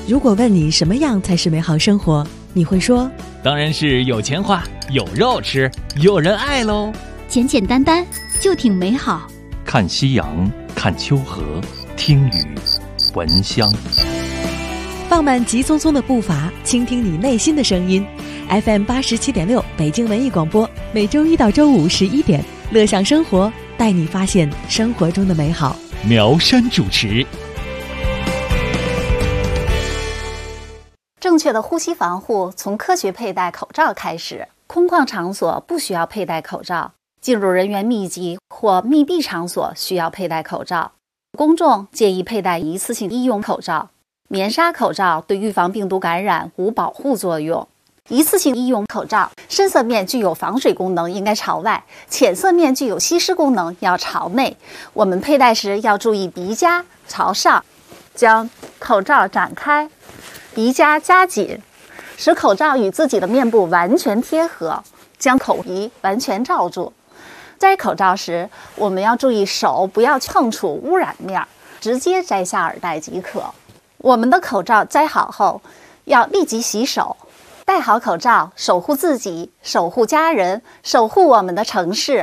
如果问你什么样才是美好生活，你会说当然是有钱花，有肉吃，有人爱喽。 简简单单就挺美好。 看夕阳，看秋河，听雨，闻香。 放慢急匆匆的步伐，倾听你内心的声音。FM 87.6北京文艺广播，每周一到周五11点，乐享生活，带你发现生活中的美好。 苗山主持。 正确的呼吸防护从科学佩戴口罩开始。空旷场所不需要佩戴口罩，进入人员密集或密闭场所需要佩戴口罩。公众建议佩戴一次性医用口罩。棉纱口罩对预防病毒感染无保护作用。一次性医用口罩深色面具有防水功能，应该朝外；浅色面具有吸湿功能，要朝内。我们佩戴时要注意鼻夹朝上，将口罩展开，鼻夹夹紧，使口罩与自己的面部完全贴合，将口鼻完全罩住。摘口罩时，我们要注意手不要碰触污染面，直接摘下耳带即可。我们的口罩摘好后，要立即洗手。戴好口罩，守护自己，守护家人，守护我们的城市。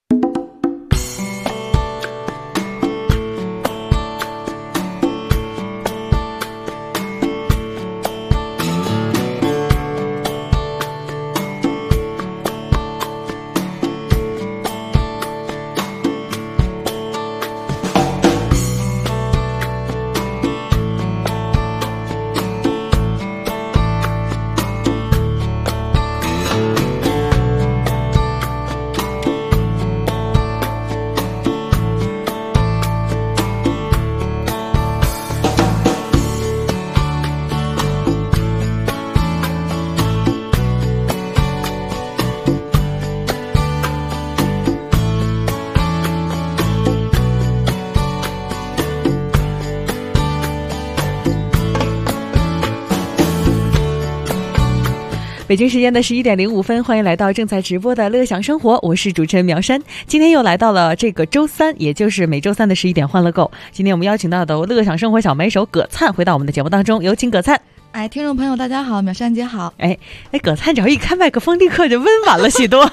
北京时间的11点05分，欢迎来到正在直播的乐享生活，我是主持人苗山。今天又来到了这个周三，也就是每周三的11点欢乐购。今天我们邀请到的乐享生活小买手葛灿回到我们的节目当中，有请葛灿。 听众朋友大家好，苗山姐好。 葛灿只要一开麦克风，立刻就温婉了许多。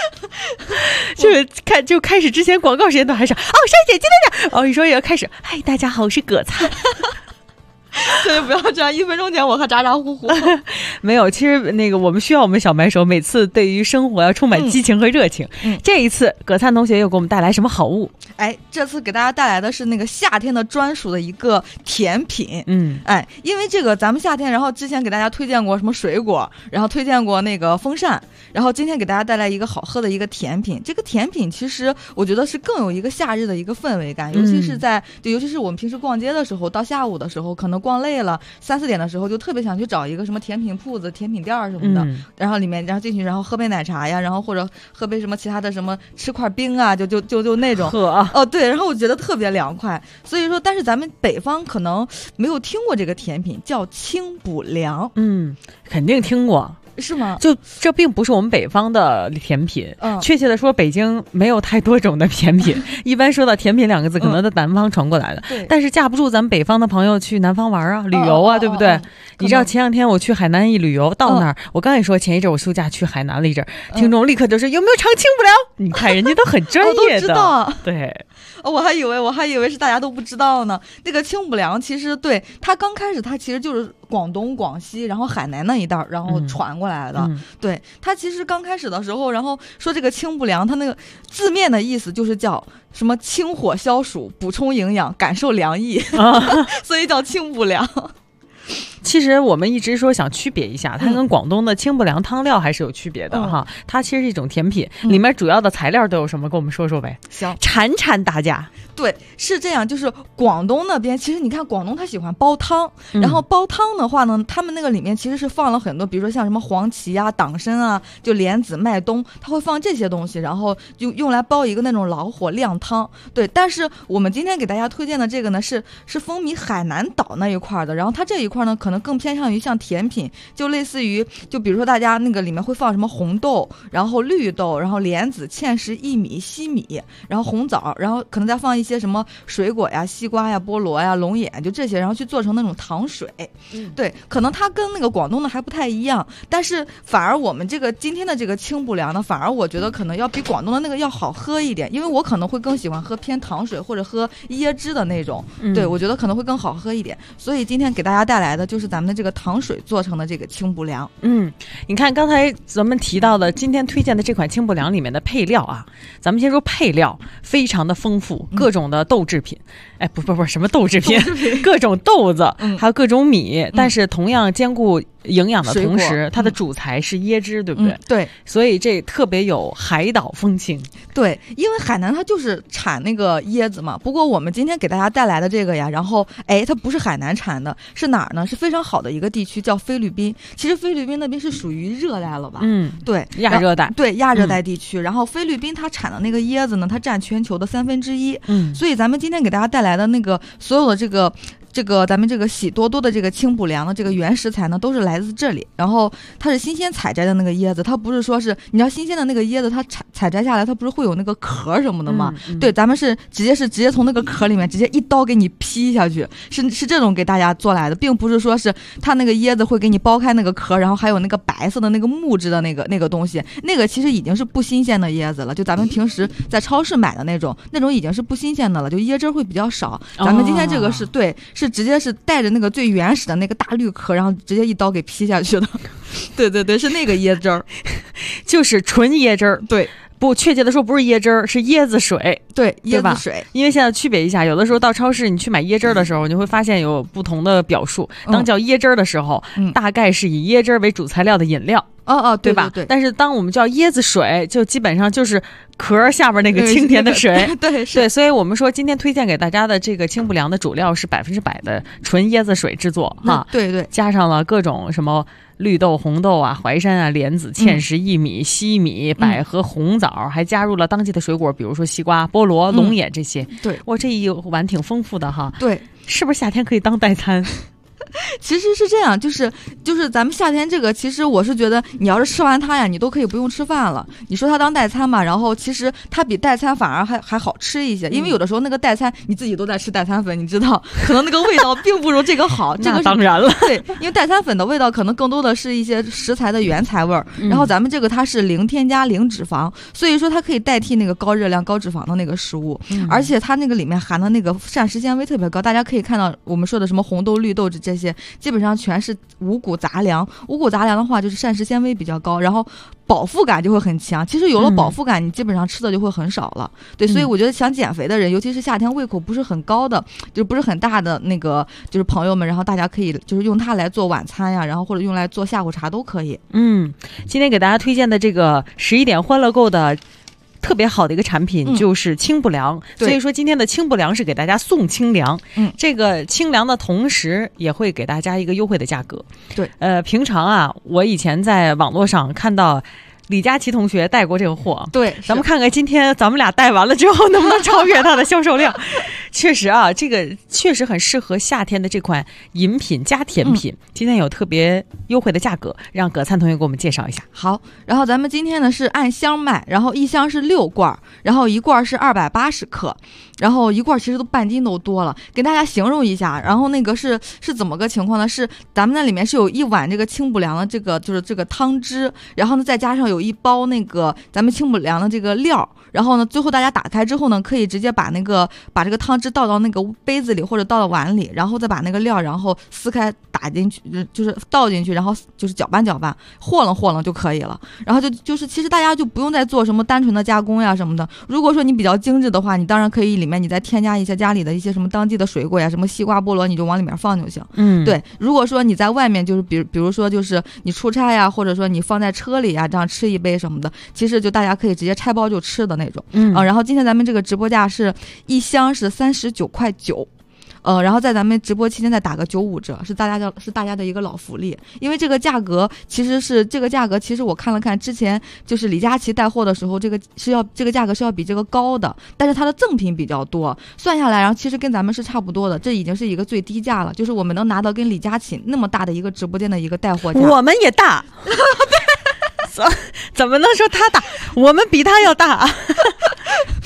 就开始之前广告时间都还是山姐今天讲一说也要开始，大家好，我是葛灿。 这就不要这样，1分钟前我还咋呼呼。 没有，其实我们需要我们小买手每次对于生活要充满激情和热情。这一次葛灿同学又给我们带来什么好物？ 这次给大家带来的是那个夏天的专属的一个甜品。因为这个咱们夏天，然后之前给大家推荐过什么水果，然后推荐过那个风扇，然后今天给大家带来一个好喝的一个甜品。这个甜品其实我觉得是更有一个夏日的一个氛围感，尤其是我们平时逛街的时候，到下午的时候可能逛累了，3、4点的时候就特别想去找一个什么甜品铺子、甜品店什么的，然后进去，然后喝杯奶茶呀，然后或者喝杯什么其他的什么，吃块冰啊，就那种对，然后我觉得特别凉快。所以说，但是咱们北方可能没有听过这个甜品，叫清补凉。 肯定听过。 是吗？ 就这并不是我们北方的甜品，确切的说，北京没有太多种的甜品。一般说到甜品2个字，可能在南方传过来的。但是架不住咱们北方的朋友去南方玩啊、旅游啊，对不对？你知道前2天我去海南一旅游，到那儿，我刚才说前一阵我休假去海南了一阵，听众立刻就说有没有尝清补凉？你看人家都很专业的， 都知道。 对。 我还以为是大家都不知道呢。那个清补凉其实对它刚开始它其实就是广东、广西，然后海南那一带，然后传过来的。对，它其实刚开始的时候，然后说这个清补凉，它那个字面的意思就是叫什么清火消暑、补充营养、感受凉意，所以叫清补凉。 其实我们一直说想区别一下，它跟广东的清补凉汤料还是有区别的哈。它其实是一种甜品，里面主要的材料都有什么？跟我们说说呗。 行， 铲大家。 对，是这样，就是广东那边，其实你看广东他喜欢煲汤，然后煲汤的话呢，他们那个里面其实是放了很多，比如说像什么黄芪啊、党参啊、就莲子、麦冬，他会放这些东西，然后就用来煲一个那种老火靓汤。对，但是我们今天给大家推荐的这个呢，是风靡海南岛那一块的，然后它这一块呢，可能更偏向于像甜品，就类似于，就比如说大家那个里面会放什么红豆，然后绿豆，然后莲子、芡实、薏米、西米，然后红枣，然后可能再放一些些什么水果呀，西瓜呀，菠萝呀，龙眼，就这些，然后去做成那种糖水。对，可能它跟那个广东的还不太一样，但是反而我们这个今天的这个清补凉呢，反而我觉得可能要比广东的那个要好喝一点，因为我可能会更喜欢喝偏糖水或者喝椰汁的那种。对，我觉得可能会更好喝一点，所以今天给大家带来的就是咱们的这个糖水做成的这个清补凉。 你看刚才咱们提到的今天推荐的这款清补凉里面的配料啊，咱们先说配料非常的丰富，各种的豆制品，不什么豆制品，各种豆子，还有各种米，但是同样兼顾营养的同时，它的主材是椰汁，对不对？ 对， 所以这特别有海岛风情。 对，因为海南它就是产那个椰子嘛。不过我们今天给大家带来的这个呀，然后它不是海南产的，是哪儿呢？是非常好的一个地区，叫菲律宾。其实菲律宾那边是属于热带了吧？对， 亚热带。 对，亚热带地区。然后菲律宾它产的那个椰子呢，它占全球的1/3。所以咱们今天给大家带来的那个所有的这个咱们这个喜多多的这个清补凉的这个原食材呢，都是来自这里。然后它是新鲜采摘的那个椰子，它不是说是你知道新鲜的那个椰子，它采摘下来它不是会有那个壳什么的吗？对，咱们是直接从那个壳里面直接一刀给你劈下去，是这种给大家做来的，并不是说是它那个椰子会给你剥开那个壳，然后还有那个白色的那个木质的那个东西，那个其实已经是不新鲜的椰子了，就咱们平时在超市买的那种已经是不新鲜的了，就椰汁会比较少。咱们今天这个是对。是直接是带着那个最原始的那个大绿壳，然后直接一刀给劈下去的。对，是那个椰汁儿， 就是纯椰汁儿。 对， 不确切的说不是椰汁儿，是椰子水。 对，椰子水。 因为现在区别一下，有的时候到超市你去买椰汁儿的时候，你会发现有不同的表述。当叫椰汁儿的时候，大概是以椰汁儿为主材料的饮料。对吧？ 对。 但是当我们叫椰子水，就基本上就是壳下边那个清甜的水。 对， 所以我们说今天推荐给大家的这个清补凉的主料是100%的纯椰子水制作哈。 对， 加上了各种什么绿豆、红豆啊、淮山啊、莲子、芡实、薏米、西米、百合、红枣，还加入了当季的水果，比如说西瓜、菠萝、龙眼这些。 对， 哇，这一碗挺丰富的哈。 对， 是不是夏天可以当代餐？ 其实是这样，就是咱们夏天这个，其实我是觉得你要是吃完它呀，你都可以不用吃饭了。你说它当代餐嘛，然后其实它比代餐反而还好吃一些，因为有的时候那个代餐你自己都在吃代餐粉，你知道，可能那个味道并不如这个好。这个当然了， 对，因为代餐粉的味道可能更多的是一些食材的原材味儿，然后咱们这个它是零添加零脂肪，所以说它可以代替那个高热量高脂肪的那个食物，而且它那个里面含的那个膳食纤维特别高。大家可以看到我们说的什么红豆、绿豆这些，基本上全是五谷杂粮。五谷杂粮的话，就是膳食纤维比较高，然后饱腹感就会很强。其实有了饱腹感，你基本上吃的就会很少了。对，所以我觉得想减肥的人，尤其是夏天胃口不是很高的，就不是很大的那个就是朋友们，然后大家可以就是用它来做晚餐呀，然后或者用来做下午茶都可以。 今天给大家推荐的这个11点欢乐购的特别好的一个产品就是清补凉，所以说今天的清补凉是给大家送清凉。这个清凉的同时也会给大家一个优惠的价格。 对， 平常啊，我以前在网络上看到李佳琦同学带过这个货， 对， 咱们看看今天咱们俩带完了之后能不能超越它的销售量。确实啊，这个确实很适合夏天的这款饮品加甜品。今天有特别优惠的价格，让葛灿同学给我们介绍一下。 好，然后咱们今天呢是按箱卖，然后一箱是6罐，然后一罐是280克，然后一罐其实都半斤都多了，给大家形容一下。然后那个是怎么个情况呢？是咱们那里面是有一碗这个清补凉的这个就是这个汤汁，然后呢再加上有一包那个咱们清补凉的这个料，然后呢最后大家打开之后呢，可以直接把这个汤汁倒到那个杯子里或者倒到碗里，然后再把那个料然后撕开打进去，就是倒进去，然后就是搅拌和弄就可以了。然后就是其实大家就不用再做什么单纯的加工呀什么的。如果说你比较精致的话，你当然可以里面你再添加一些家里的一些什么当季的水果呀，什么西瓜、菠萝，你就往里面放就行。对。如果说你在外面就是比如说就是你出差呀，或者说你放在车里呀，这样吃一杯什么的，其实就大家可以直接拆包就吃的那种。然后今天咱们这个直播价是一箱是39.9块。然后在咱们直播期间再打个95折，是大家的一个老福利。因为这个价格其实我看了看，之前就是李佳琦带货的时候，这个价格是要比这个高的，但是它的赠品比较多，算下来然后其实跟咱们是差不多的，这已经是一个最低价了，就是我们能拿到跟李佳琦那么大的一个直播间的一个带货价。 我们也大。怎么能说他大？我们比他要大。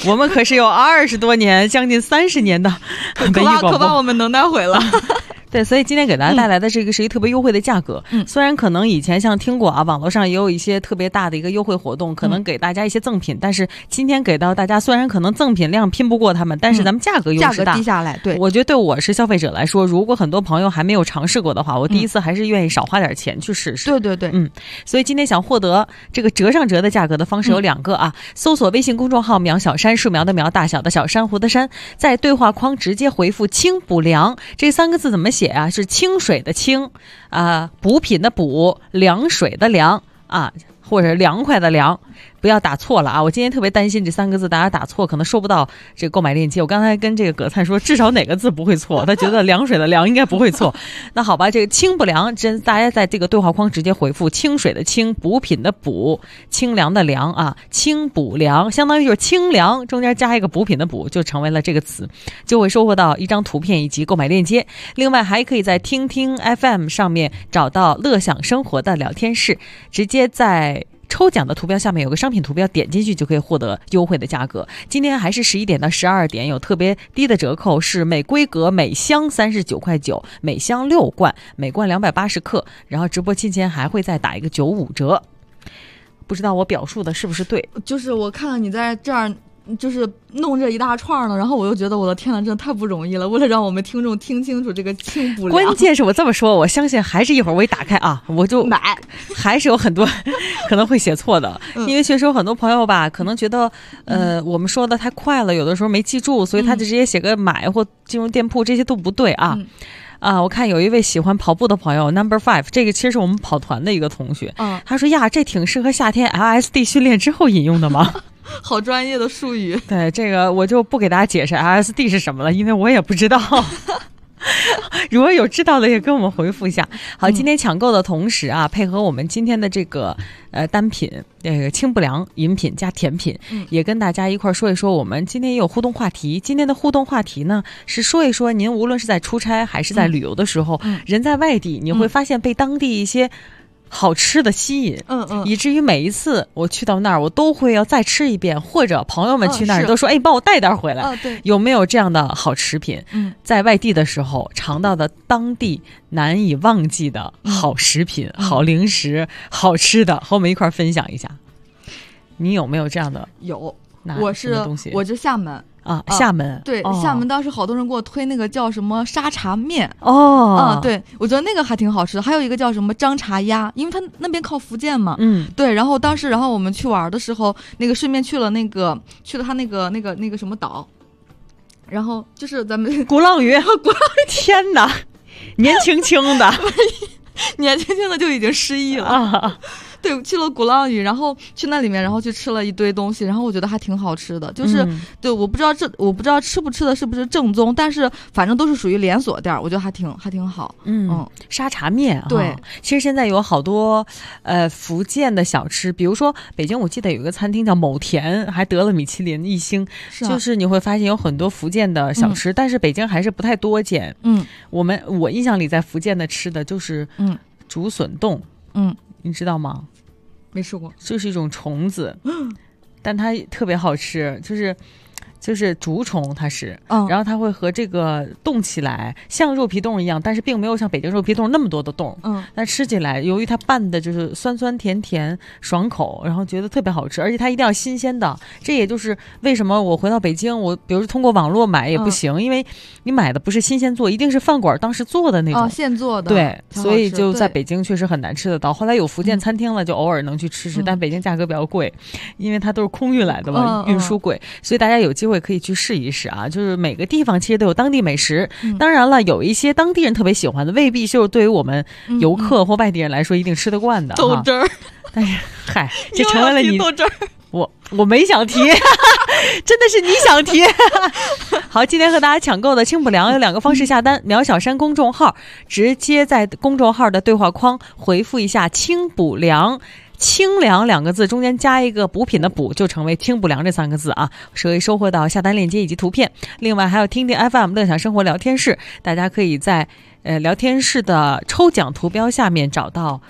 我们可是有20多年，将近30年的文艺广播， 可把我们能耐毁了。 对，所以今天给大家带来的这个是一特别优惠的价格。虽然可能以前像听过啊，网络上也有一些特别大的一个优惠活动，可能给大家一些赠品，但是今天给到大家，虽然可能赠品量拼不过他们，但是咱们价格优势大， 价格低下来。对， 我觉得对我是消费者来说，如果很多朋友还没有尝试过的话，我第一次还是愿意少花点钱去试试。 对对对， 所以今天想获得这个折上折的价格的方式有2个啊，搜索微信公众号苗小山，树苗的苗，大小的小，珊瑚的珊，在对话框直接回复清补凉这3个字怎么写啊？是清水的清补品的补，凉水的凉啊，或者凉快的凉，不要打错了啊！我今天特别担心这3个字大家打错，可能收不到这个购买链接。我刚才跟这个葛灿说，至少哪个字不会错，他觉得凉水的凉应该不会错。那好吧，这个清补凉，大家在这个对话框直接回复清水的清，补品的补，清凉的凉啊，清补凉，相当于就是清凉中间加一个补品的补，就成为了这个词，就会收获到一张图片以及购买链接。另外还可以在听听 FM 上面找到乐享生活的聊天室，直接在抽奖的图标下面有个商品图标，点进去就可以获得优惠的价格。今天还是11点到12点有特别低的折扣，是每规格每箱39.9块，每箱6罐，每罐280克，然后直播期间还会再打一个95折。不知道我表述的是不是对？ 就是我看到你在这儿就是弄这一大串呢，然后我又觉得我的天哪，真的太不容易了。为了让我们听众听清楚这个清补凉， 关键是我这么说，我相信还是一会儿我一打开啊，我就买， 还是有很多可能会写错的，因为确实有很多朋友吧，可能觉得我们说的太快了，有的时候没记住，所以他就直接写个买或进入店铺，这些都不对啊。我看有一位喜欢跑步的朋友 No.5， 这个其实是我们跑团的一个同学，他说呀，这挺适合夏天 LSD 训练之后饮用的吗？ 好专业的术语。 对，这个我就不给大家解释 LSD 是什么了，因为我也不知道。如果有知道的也跟我们回复一下。好，今天抢购的同时啊，配合我们今天的这个单品，清补凉饮品加甜品，也跟大家一块说一说，我们今天也有互动话题。今天的互动话题呢，是说一说您无论是在出差还是在旅游的时候，人在外地，你会发现被当地一些好吃的吸引，以至于每一次我去到那儿，我都会要再吃一遍，或者朋友们去那儿都说，哎，帮我带点回来。 对， 有没有这样的好食品？在外地的时候尝到的当地难以忘记的好食品、好零食、好吃的，和我们一块分享一下。你有没有这样的？ 有， 我是厦门。 厦门对，厦门当时好多人给我推那个叫什么沙茶面对，我觉得那个还挺好吃的。还有一个叫什么张茶鸭，因为他那边靠福建嘛，对。然后当时，我们去玩的时候，那个顺便去了他那个什么岛，然后就是咱们鼓浪屿，天哪，年轻轻的， 年轻轻的就已经失忆了啊。对，去了鼓浪屿，然后去那里面，然后去吃了一堆东西，然后我觉得还挺好吃的。就是对，我不知道吃不吃的是不是正宗，但是反正都是属于连锁店，我觉得还挺好。 沙茶面对， 其实现在有好多福建的小吃，比如说北京，我记得有一个餐厅叫某田，还得了米其林1星。就是你会发现有很多福建的小吃，但是北京还是不太多见。我印象里在福建的吃的就是竹笋冻，你知道吗？ 没吃过， 就是一种虫子，但它特别好吃，就是竹虫，它是，然后它会和这个冻起来，像肉皮冻一样，但是并没有像北京肉皮冻那么多的冻，但吃起来，由于它拌的就是酸酸甜甜爽口，然后觉得特别好吃，而且它一定要新鲜的。这也就是为什么我回到北京，我比如说通过网络买也不行，因为你买的不是新鲜做，一定是饭馆当时做的那种， 现做的， 对，所以就在北京确实很难吃得到。后来有福建餐厅了，就偶尔能去吃吃，但北京价格比较贵，因为它都是空运来的嘛，运输贵，所以大家有机会可以去试一试啊！就是每个地方其实都有当地美食，当然了，有一些当地人特别喜欢的，未必就是对于我们游客或外地人来说一定吃得惯的。 豆汁儿， 但是嗨，这成为了你豆汁儿。 我没想提，真的是你想提。好，今天和大家抢购的清补凉有2个方式下单，苗小山公众号直接在公众号的对话框回复一下清补凉。清凉2个字中间加一个补品的补，就成为清补凉这3个字啊，可以收获到下单链接以及图片。另外还有听听 FM 乐享生活聊天室，大家可以在聊天室的抽奖图标下面找到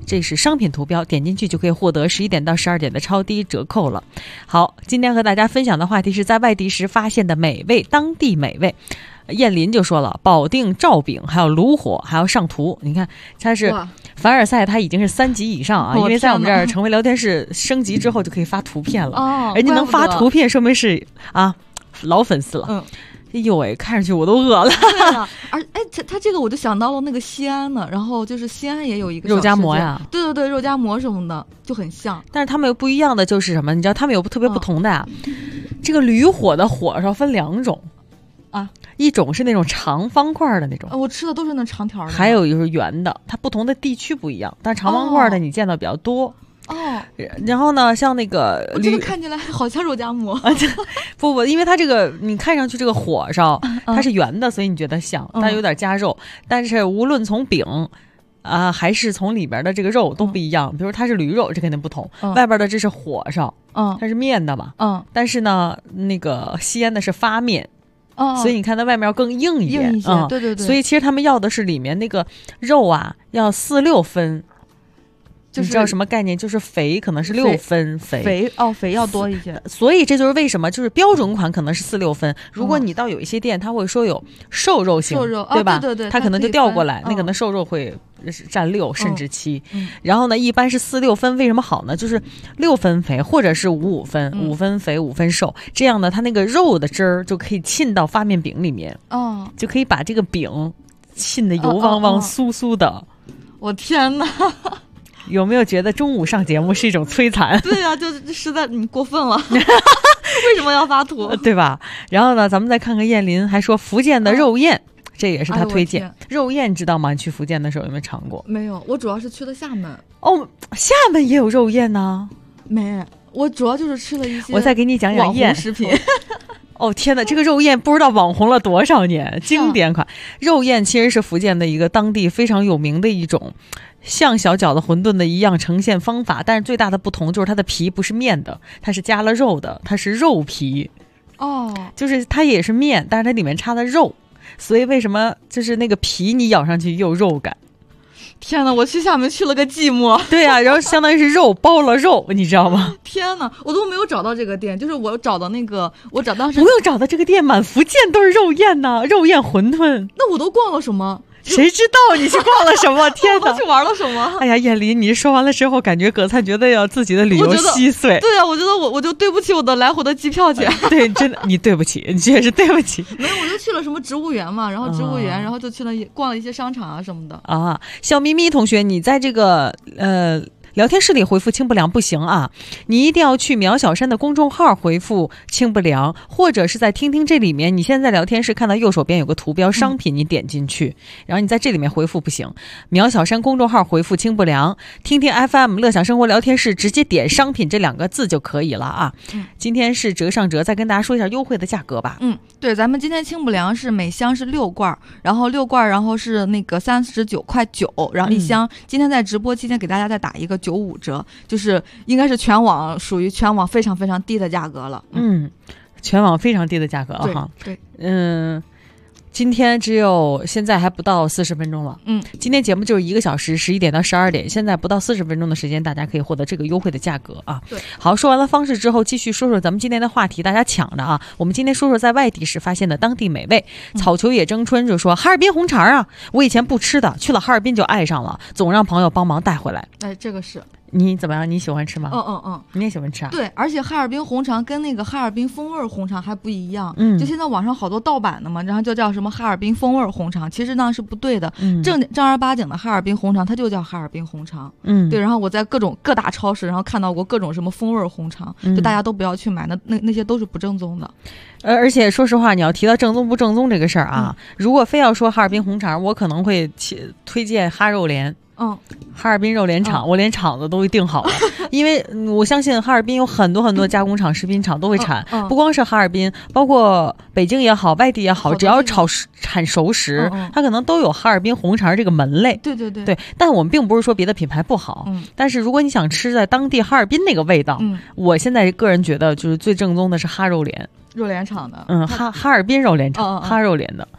这是商品图标，点进去就可以获得11点到12点的超低折扣了。好，今天和大家分享的话题是在外地时发现的美味，当地美味。燕林就说了，保定照饼，还有炉火，还要上图。你看，它是凡尔赛，它已经是3级以上啊，因为在我们这儿成为聊天室升级之后就可以发图片了。人家能发图片，说明是啊老粉丝了。哎呦喂，看上去我都饿了。 对啊，他这个我就想到了那个西安的，然后就是西安也有一个肉夹馍呀， 对，肉夹馍什么的就很像。 但是他们有不一样的就是什么？你知道他们有特别不同的呀。这个驴火的火烧分2种啊，一种是那种长方块的那种， 我吃的都是那长条的， 还有就是圆的，它不同的地区不一样，但长方块的你见到比较多。然后呢，像那个这个看起来好像肉夹馍不，因为它这个你看上去这个火烧它是圆的，所以你觉得像，它有点加肉。但是无论从饼还是从里边的这个肉都不一样。比如它是驴肉，这肯定不同。外边的这是火烧，它是面的嘛。但是呢，那个西安的是发面。所以你看它外面要更硬一点。 对。 所以其实他们要的是里面那个肉啊，要4-6分。你知道什么概念？就是肥可能是6分肥要多一些。 所以这就是为什么就是标准款可能是4-6分。如果你到有一些店，他会说有瘦肉型，对吧？ 对， 他可能就调过来，那可能瘦肉会占6甚至7。然后呢，一般是4-6分，为什么好呢？就是6分肥，或者是5-5分，5分肥5分瘦，这样呢，它那个肉的汁儿就可以沁到发面饼里面，就可以把这个饼沁得油汪汪酥酥的。 我天哪！ 有没有觉得中午上节目是一种摧残？ 对啊，就实在你过分了。为什么要发图？ 对吧？然后呢，咱们再看看燕林，还说福建的肉燕，这也是他推荐。肉燕知道吗？你去福建的时候有没有尝过？ 没有，我主要是去的厦门。 厦门也有肉燕呢？ 没，我主要就是吃了一些。 我再给你讲讲燕食品。 天哪，这个肉燕不知道网红了多少年，经典款。肉燕其实是福建的一个当地非常有名的一种像小饺子馄饨的一样呈现方法，但是最大的不同就是它的皮不是面的，它是加了肉的，它是肉皮。就是它也是面，但是它里面插了肉，所以为什么就是那个皮你咬上去有肉感。 天哪，我去厦门去了个寂寞。 对啊，然后相当于是肉包了肉，你知道吗？ 天哪，我都没有找到这个店，就是我找到那个，我找到不用找到这个店，满福建都是肉燕呢，肉燕馄饨。 那我都逛了什么？ 谁知道你去逛了什么？天哪， 我去玩了什么？ 哎呀，燕离，你说完了之后，感觉葛灿觉得要自己的旅游稀碎。 对啊，我觉得我就对不起我的来回的机票钱。 对，真的，你对不起，你确实对不起。 没有，我就去了什么植物园嘛，然后植物园，然后就去了逛了一些商场啊什么的。 小咪咪同学，你在这个聊天室里回复清不凉不行啊，你一定要去苗小山的公众号回复清不凉，或者是在听听这里面，你现在聊天室看到右手边有个图标商品，你点进去，然后你在这里面回复不行，苗小山公众号回复清不凉，听听 FM 乐享生活聊天室直接点商品这2个字就可以了啊。今天是折上折，再跟大家说一下优惠的价格吧。 对，咱们今天清不凉是每箱是6罐，然后6罐然后是那个39.9块，然后一箱，今天在直播期间给大家再打一个95折，就是应该是属于全网非常非常低的价格了。 全网非常低的价格哈。 对， 今天现在还不到40分钟了。今天节目就是1个小时，11点到12点，现在不到40分钟的时间，大家可以获得这个优惠的价格啊。 对， 好，说完了方式之后，继续说说咱们今天的话题，大家抢着啊。我们今天说说在外地时发现的当地美味。草球也争春就说哈尔滨红肠啊，我以前不吃的，去了哈尔滨就爱上了，总让朋友帮忙带回来。 这个是。 你怎么样？你喜欢吃吗？你也喜欢吃啊？ 对，而且哈尔滨红肠跟那个哈尔滨风味红肠还不一样。就现在网上好多盗版的嘛，然后就叫什么哈尔滨风味红肠，其实那是不对的。正儿八经的哈尔滨红肠，它就叫哈尔滨红肠。对。然后我在各大超市，然后看到过各种什么风味红肠，就大家都不要去买，那些都是不正宗的。 而且说实话，你要提到正宗不正宗这个事儿啊，如果非要说哈尔滨红肠，我可能会推荐哈肉联。哈尔滨肉联厂，我连厂子都定好了，因为我相信哈尔滨有很多很多加工厂、食品厂都会产，不光是哈尔滨，包括北京也好，外地也好，只要产熟食，它可能都有哈尔滨红肠这个门类。 对。 但我们并不是说别的品牌不好，但是如果你想吃在当地哈尔滨那个味道，我现在个人觉得就是最正宗的是哈肉联。 肉联厂的， 哈尔滨肉联厂，哈肉联的。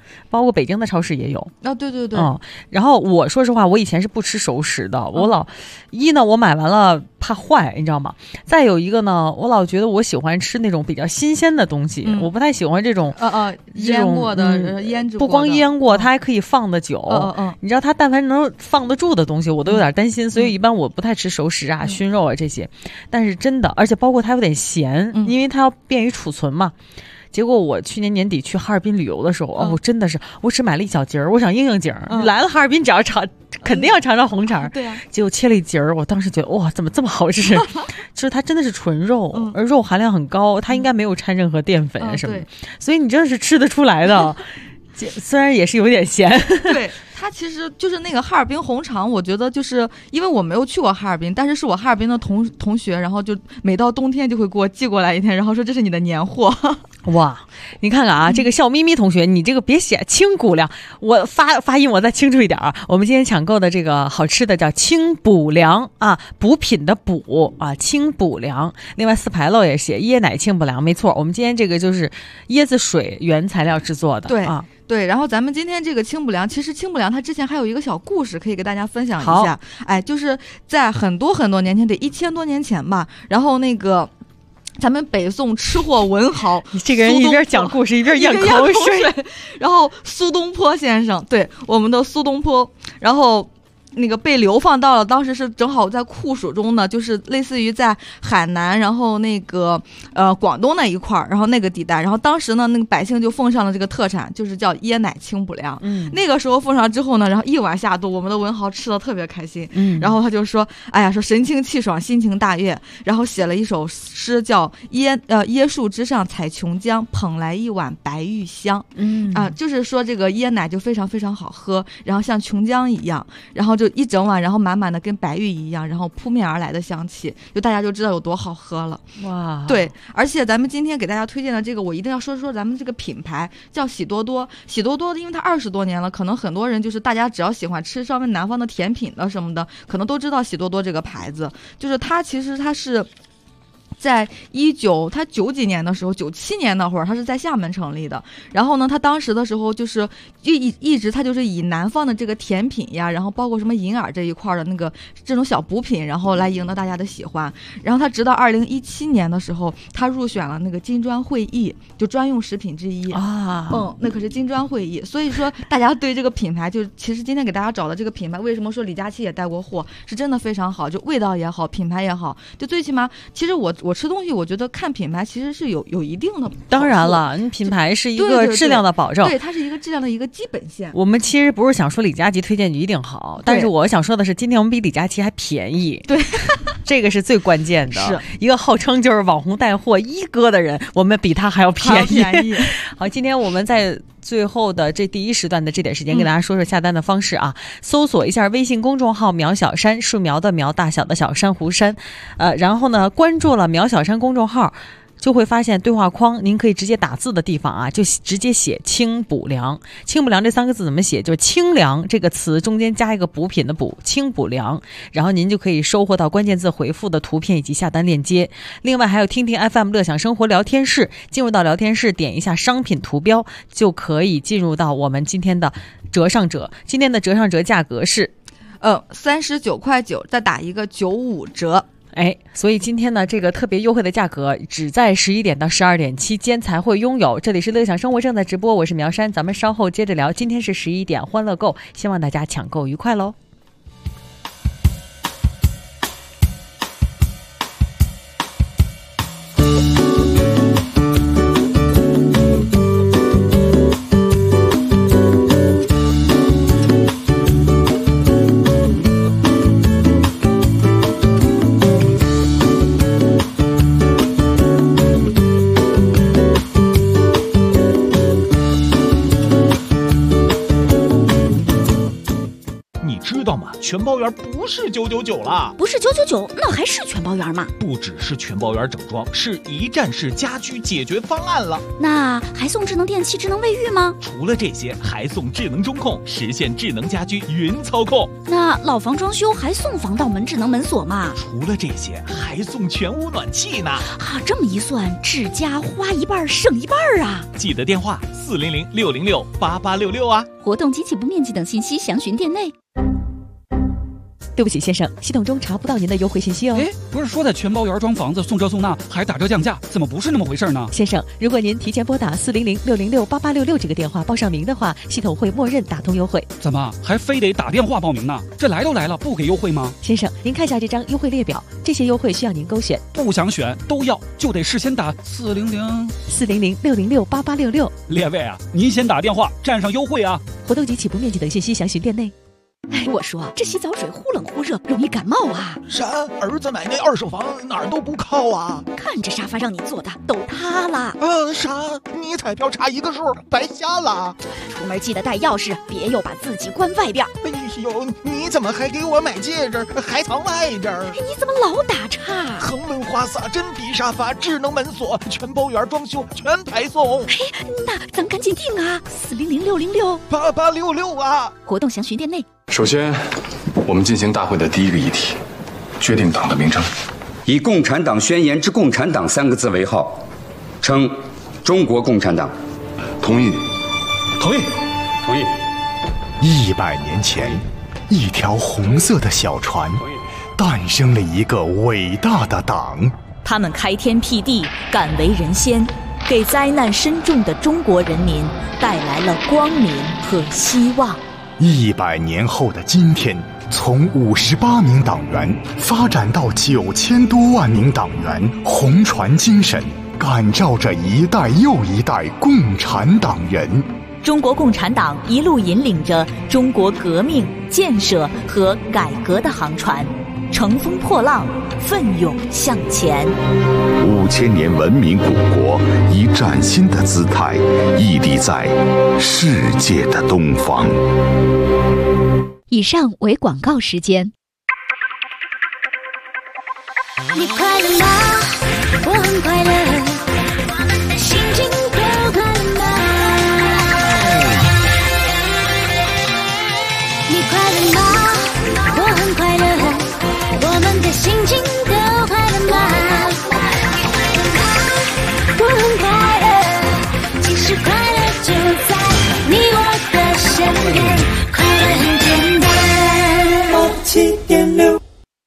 包括北京的超市也有啊。对对对， 然后我说实话，我以前是不吃熟食的，我老一呢，我买完了怕坏，你知道吗？再有一个呢，我老觉得我喜欢吃那种比较新鲜的东西，我不太喜欢这种腌过的、腌制过的， 不光腌过，它还可以放的久。你知道，它但凡能放得住的东西，我都有点担心，所以一般我不太吃熟食啊、熏肉啊这些。但是真的，而且包括它有点咸，因为它要便于储存嘛。结果我去年年底去哈尔滨旅游的时候，真的是我只买了一小节儿，我想应应景儿。来了哈尔滨，只要肯定要尝尝红肠。 对啊， 结果切了一节儿，我当时觉得哇，怎么这么好吃？就是它真的是纯肉，而肉含量很高，它应该没有掺任何淀粉什么的，所以你真的是吃得出来的。虽然也是有点咸。 对，它其实就是那个哈尔滨红肠，我觉得就是因为我没有去过哈尔滨，但是我哈尔滨的同学，然后就每到冬天就会给我寄过来一天，然后说这是你的年货。 哇，你看看啊，这个笑眯眯同学，你这个别写清谷粮，我发音我再清楚一点啊。我们今天抢购的这个好吃的叫清补粮啊，补品的补啊，清补粮。另外四牌楼也写椰奶清补粮，没错，我们今天这个就是椰子水原材料制作的。 对啊。 对，然后咱们今天这个清补粮，其实清补粮它之前还有一个小故事可以给大家分享一下。哎，就是在很多很多年前，得1000多年前吧，然后那个咱们北宋吃货文豪， 你这个人一边讲故事一边咽口水。 然后苏东坡先生，对，我们的苏东坡，然后那个被流放到了，当时是正好在酷暑中呢，就是类似于在海南，然后那个广东那一块儿，然后那个地带，然后当时呢，那个百姓就奉上了这个特产，就是叫椰奶清补粮。那个时候奉上之后呢，然后一碗下肚，我们的文豪吃的特别开心。然后他就说，哎呀，说神清气爽，心情大悦，然后写了一首诗叫椰树之上采琼浆，捧来一碗白玉香。就是说这个椰奶就非常非常好喝，然后像琼浆一样，然后就一整碗，然后满满的跟白玉一样，然后扑面而来的香气，就大家就知道有多好喝了。 哇， 对，而且咱们今天给大家推荐的这个，我一定要说咱们这个品牌叫喜多多。喜多多，因为它20多年了，可能很多人就是大家只要喜欢吃稍微南方的甜品的什么的，可能都知道喜多多这个牌子。就是它其实它是在他90几年的时候，97年那会儿，他是在厦门成立的。然后呢，他当时的时候就是一直他就是以南方的这个甜品呀，然后包括什么银耳这一块的那个这种小补品，然后来赢得大家的喜欢。然后他直到2017年的时候，他入选了那个金砖会议，就专用食品之一啊。那可是金砖会议。所以说大家对这个品牌，就其实今天给大家找的这个品牌，为什么说李佳琦也带过货，是真的非常好，就味道也好，品牌也好，就最起码其实我吃东西，我觉得看品牌其实是有一定的。 当然了，你品牌是一个质量的保证， 对，它是一个质量的一个基本线。 我们其实不是想说李佳琦推荐就一定好，但是我想说的是，今天我们比李佳琦还便宜。 对， 这个是最关键的。是一个号称就是网红带货一哥的人，我们比他还要便宜。好，今天我们在最后的这第一时段的这点时间，跟大家说说下单的方式啊。搜索一下微信公众号苗小山，树苗的苗，大小的小，珊瑚山，然后呢关注了苗小山公众号，就会发现对话框您可以直接打字的地方啊，就直接写清补粮。清补粮这3个字怎么写？就是清凉这个词中间加一个补品的补，清补粮，然后您就可以收获到关键字回复的图片以及下单链接。另外还有听听 FM 乐享生活聊天室，进入到聊天室点一下商品图标，就可以进入到我们今天的折上折。今天的折上折价格是 39.9块，再打一个95折。 所以今天呢，这个特别优惠的价格只在11点到12点期间才会拥有。这里是乐享生活正在直播，我是苗山，咱们稍后接着聊。今天是11点，欢乐购，希望大家抢购愉快喽。 知道吗？全包圆不是999了， 不是999，那还是全包圆吗？ 不只是全包圆整装，是一站式家居解决方案了。 那还送智能电器、智能卫浴吗？ 除了这些，还送智能中控，实现智能家居云操控。 那老房装修还送防盗门、智能门锁吗？ 除了这些，还送全屋暖气呢。 啊，这么一算，智家花一半省一半啊！ 记得电话400-606-8866啊。 活动及起步面积等信息详询店内。 对不起，先生，系统中查不到您的优惠信息哦。 不是说的全包圆装房子送这送那还打折降价，怎么不是那么回事呢？ 先生，如果您提前拨打400-606-8866这个电话报上名的话，系统会默认打通优惠。 怎么还非得打电话报名呢？这来都来了，不给优惠吗？ 先生，您看一下这张优惠列表，这些优惠需要您勾选。 不想选都要，就得事先打 400-606-8866。 列位啊，您先打电话占上优惠啊。 活动及起步面积等信息详询店内。 我说这洗澡水忽冷忽热，容易感冒啊！ 啥？儿子买那二手房哪儿都不靠啊！ 看这沙发让你坐的都塌了。 啥？你彩票差一个数，白瞎了。 出门记得带钥匙，别又把自己关外边。 哎呦，你怎么还给我买戒指，还藏外边？ 你怎么老打岔？ 恒温花洒、真皮沙发、智能门锁、全包圆装修，全排送。 那咱赶紧订啊 ！400-606-8866啊！ 活动详询店内。 首先，我们进行大会的第一个议题，决定党的名称。 以《共产党宣言》之“共产党”3个字为号，称中国共产党。 同意。 同意。同意。 100年前，一条红色的小船，诞生了一个伟大的党。 他们开天辟地，敢为人先，给灾难深重的中国人民带来了光明和希望。 100年后的今天，从58名党员发展到9000多万名党员，红船精神感召着一代又一代共产党人。 中国共产党一路引领着中国革命、建设和改革的航船，乘风破浪，奋勇向前。 5000年文明古国以崭新的姿态屹立在世界的东方。 以上为广告时间。 你快乐吗？我很快乐，我们的心情都快乐吗？你快乐吗？我很快乐，我们的心情都快乐吗？我很快乐，其实快乐就在你我的身边，快乐很简单。7.6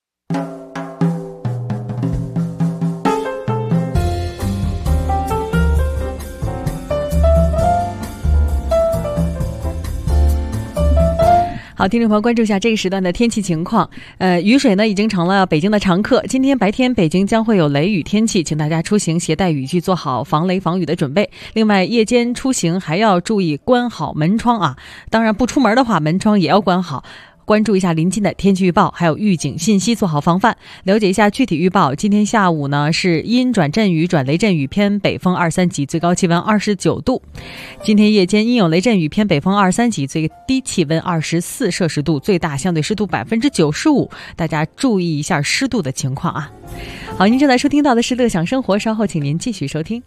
好，听众朋友，关注一下这个时段的天气情况。雨水呢已经成了北京的常客。今天白天北京将会有雷雨天气，请大家出行携带雨具，做好防雷防雨的准备。另外，夜间出行还要注意关好门窗啊。当然，不出门的话，门窗也要关好。关注一下临近的天气预报，还有预警信息，做好防范。了解一下具体预报。今天下午呢是阴转阵雨转雷阵雨，偏北风2、3级，最高气温29度。今天夜间阴有雷阵雨，偏北风2、3级，最低气温24摄氏度，最大相对湿度95%。大家注意一下湿度的情况啊。好，您正在收听到的是乐享生活，稍后请您继续收听。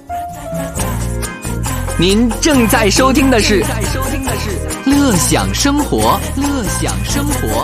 您正在收听的是乐享生活，乐享生活。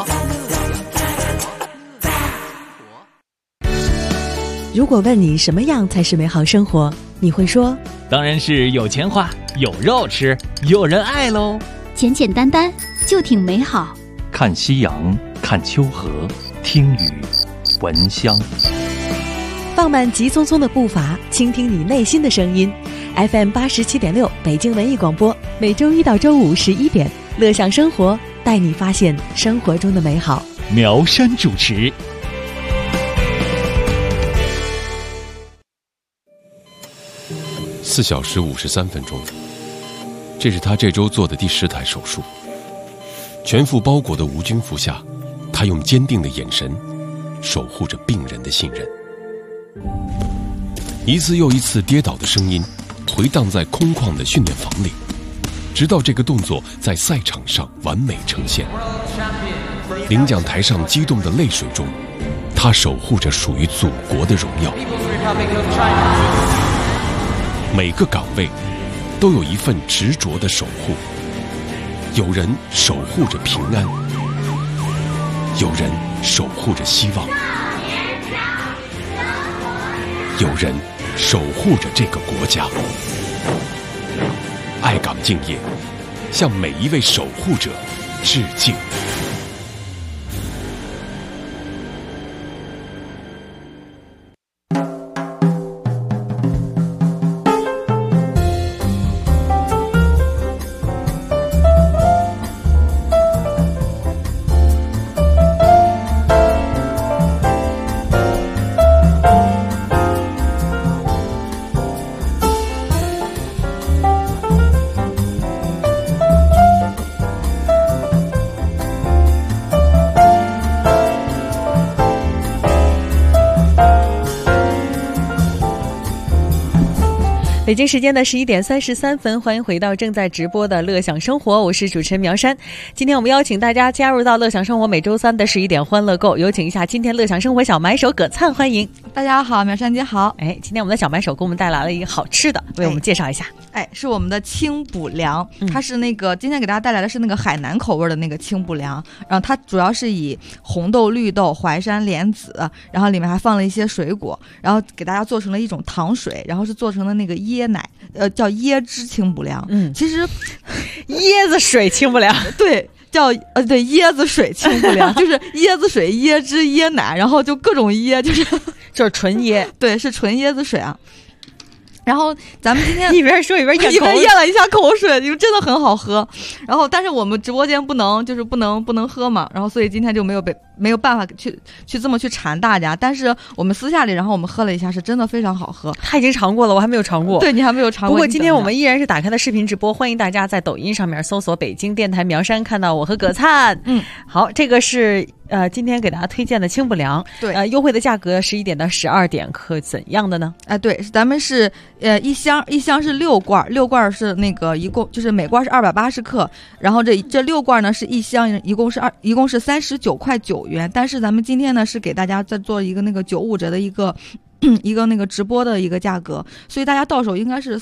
如果问你什么样才是美好生活，你会说当然是有钱花，有肉吃，有人爱喽。 简简单单就挺美好。 看夕阳，看秋荷，听雨，闻香。 放慢急匆匆的步伐，倾听你内心的声音。FM 87.6北京文艺广播，每周一到周五11点，乐享生活，带你发现生活中的美好。 苗山主持。 4小时53分钟，这是他这周做的第10台手术。全副包裹的无菌服下，他用坚定的眼神守护着病人的信任。一次又一次跌倒的声音回荡在空旷的训练房里， 直到这个动作在赛场上完美呈现。领奖台上激动的泪水中，他守护着属于祖国的荣耀。每个岗位都有一份执着的守护，有人守护着平安，有人守护着希望，有人守护着这个国家。爱岗敬业，向每一位守护者致敬。 北京时间的11点33分，欢迎回到正在直播的乐享生活，我是主持人苗山。今天我们邀请大家加入到乐享生活每周三的11点欢乐购，有请一下今天乐享生活小买手葛灿，欢迎。 大家好，苗山姐好。 今天我们的小买手给我们带来了一个好吃的，为我们介绍一下。 是我们的清补凉，它是那个今天给大家带来的是那个海南口味的那个清补凉，然后它主要是以红豆、绿豆、淮山、莲子，然后里面还放了一些水果，然后给大家做成了一种糖水，然后是做成了那个椰奶，叫椰汁清补凉。其实椰子水清补凉， 对。叫对椰子水清补凉，就是椰子水、椰汁、椰奶，然后就各种椰，就是纯椰， 对，是纯椰子水啊。然后咱们今天一边说一边咽了一下口水，因为真的很好喝。然后但是我们直播间不能喝嘛，然后所以今天就没有办法去这么去馋大家。但是我们私下里，然后我们喝了一下，是真的非常好喝。 他已经尝过了，我还没有尝过。 对，你还没有尝过。 不过今天我们依然是打开了视频直播，欢迎大家在抖音上面搜索北京电台苗山，看到我和葛灿。好，这个是今天给大家推荐的清补凉。 对， 优惠的价格11点到12点，可怎样的呢？ 对，咱们是一箱是6罐是那个一共就是每罐是280克，然后这6罐呢是一箱，一共是39块9元。但是咱们今天呢是给大家再做一个那个95折的一个那个直播的一个价格，所以大家到手应该是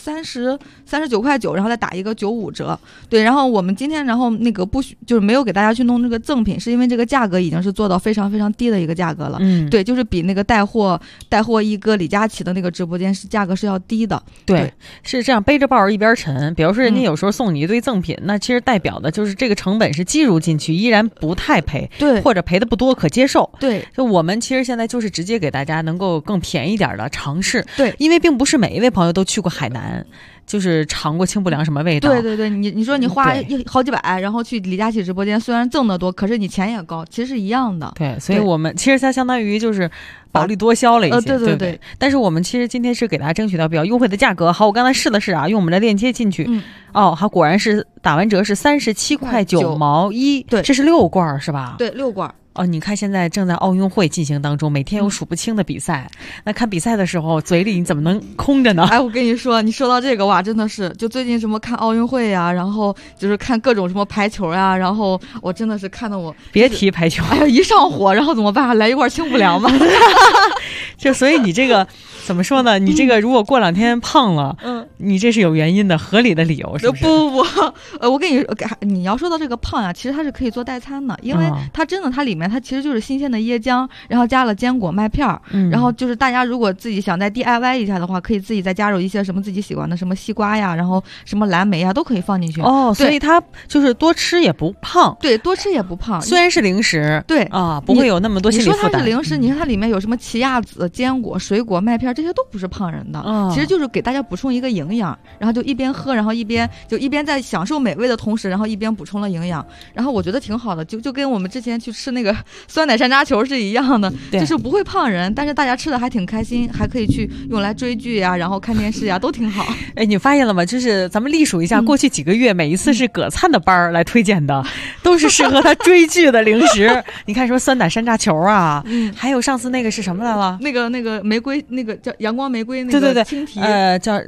39块9，然后再打一个95折。对，然后我们今天然后那个就是没有给大家去弄那个赠品，是因为这个价格已经是做到非常非常低的一个价格了。对，就是比那个带货一哥李佳琦的那个直播间价格是要低的。 对，是这样，背着包一边沉。比如说人家有时候送你一堆赠品，那其实代表的就是这个成本是计入进去，依然不太赔， 对， 或者赔的不多，可接受。 对， 就我们其实现在就是直接给大家能够更便宜一点的尝试。 对， 因为并不是每一位朋友都去过海南，就是尝过清补凉什么味道。 对，你说你花好几百，然后去李佳琦直播间，虽然赠的多，可是你钱也高，其实是一样的。 对，所以我们其实它相当于就是薄利多销了一些。对。但是我们其实今天是给大家争取到比较优惠的价格。好，我刚才试了试啊，用我们的链接进去。好，果然是打完折是37块9毛1。 对， 这是6罐是吧？ 对，6罐。 你看现在正在奥运会进行当中，每天有数不清的比赛。那看比赛的时候，嘴里你怎么能空着呢？ 我跟你说，你说到这个哇，真的是，就最近什么看奥运会呀，然后就是看各种什么排球呀，然后我真的是看得我别提排球， 一上火，然后怎么办？来一罐清补凉吧。 所以你这个怎么说呢？你这个如果过2天胖了，你这是有原因的，合理的理由是不是？ 不，我跟你要说到这个胖呀，其实它是可以做代餐的，因为它真的它里面它其实就是新鲜的椰浆，然后加了坚果麦片，然后就是大家如果自己想再 DIY 一下的话，可以自己再加入一些什么自己喜欢的，什么西瓜呀，然后什么蓝莓呀，都可以放进去。 所以它就是多吃也不胖。 对，多吃也不胖， 虽然是零食， 对不会有那么多心理负担。 你说它是零食，你看它里面有什么奇亚籽、坚果、水果、麦片，这些都不是胖人的，其实就是给大家补充一个营养，然后就一边喝，然后一边在享受美味的同时，然后一边补充了营养，然后我觉得挺好的，就跟我们之前去吃那个酸奶山楂球是一样的，就是不会胖人，但是大家吃的还挺开心，还可以去用来追剧呀，然后看电视呀，都挺好。 你发现了吗？就是咱们历数一下，过去几个月每一次是葛灿的班来推荐的，都是适合他追剧的零食。你看说酸奶山楂球啊，还有上次那个是什么来了？ 那个玫瑰，那个叫阳光玫瑰，那个对青提， 对，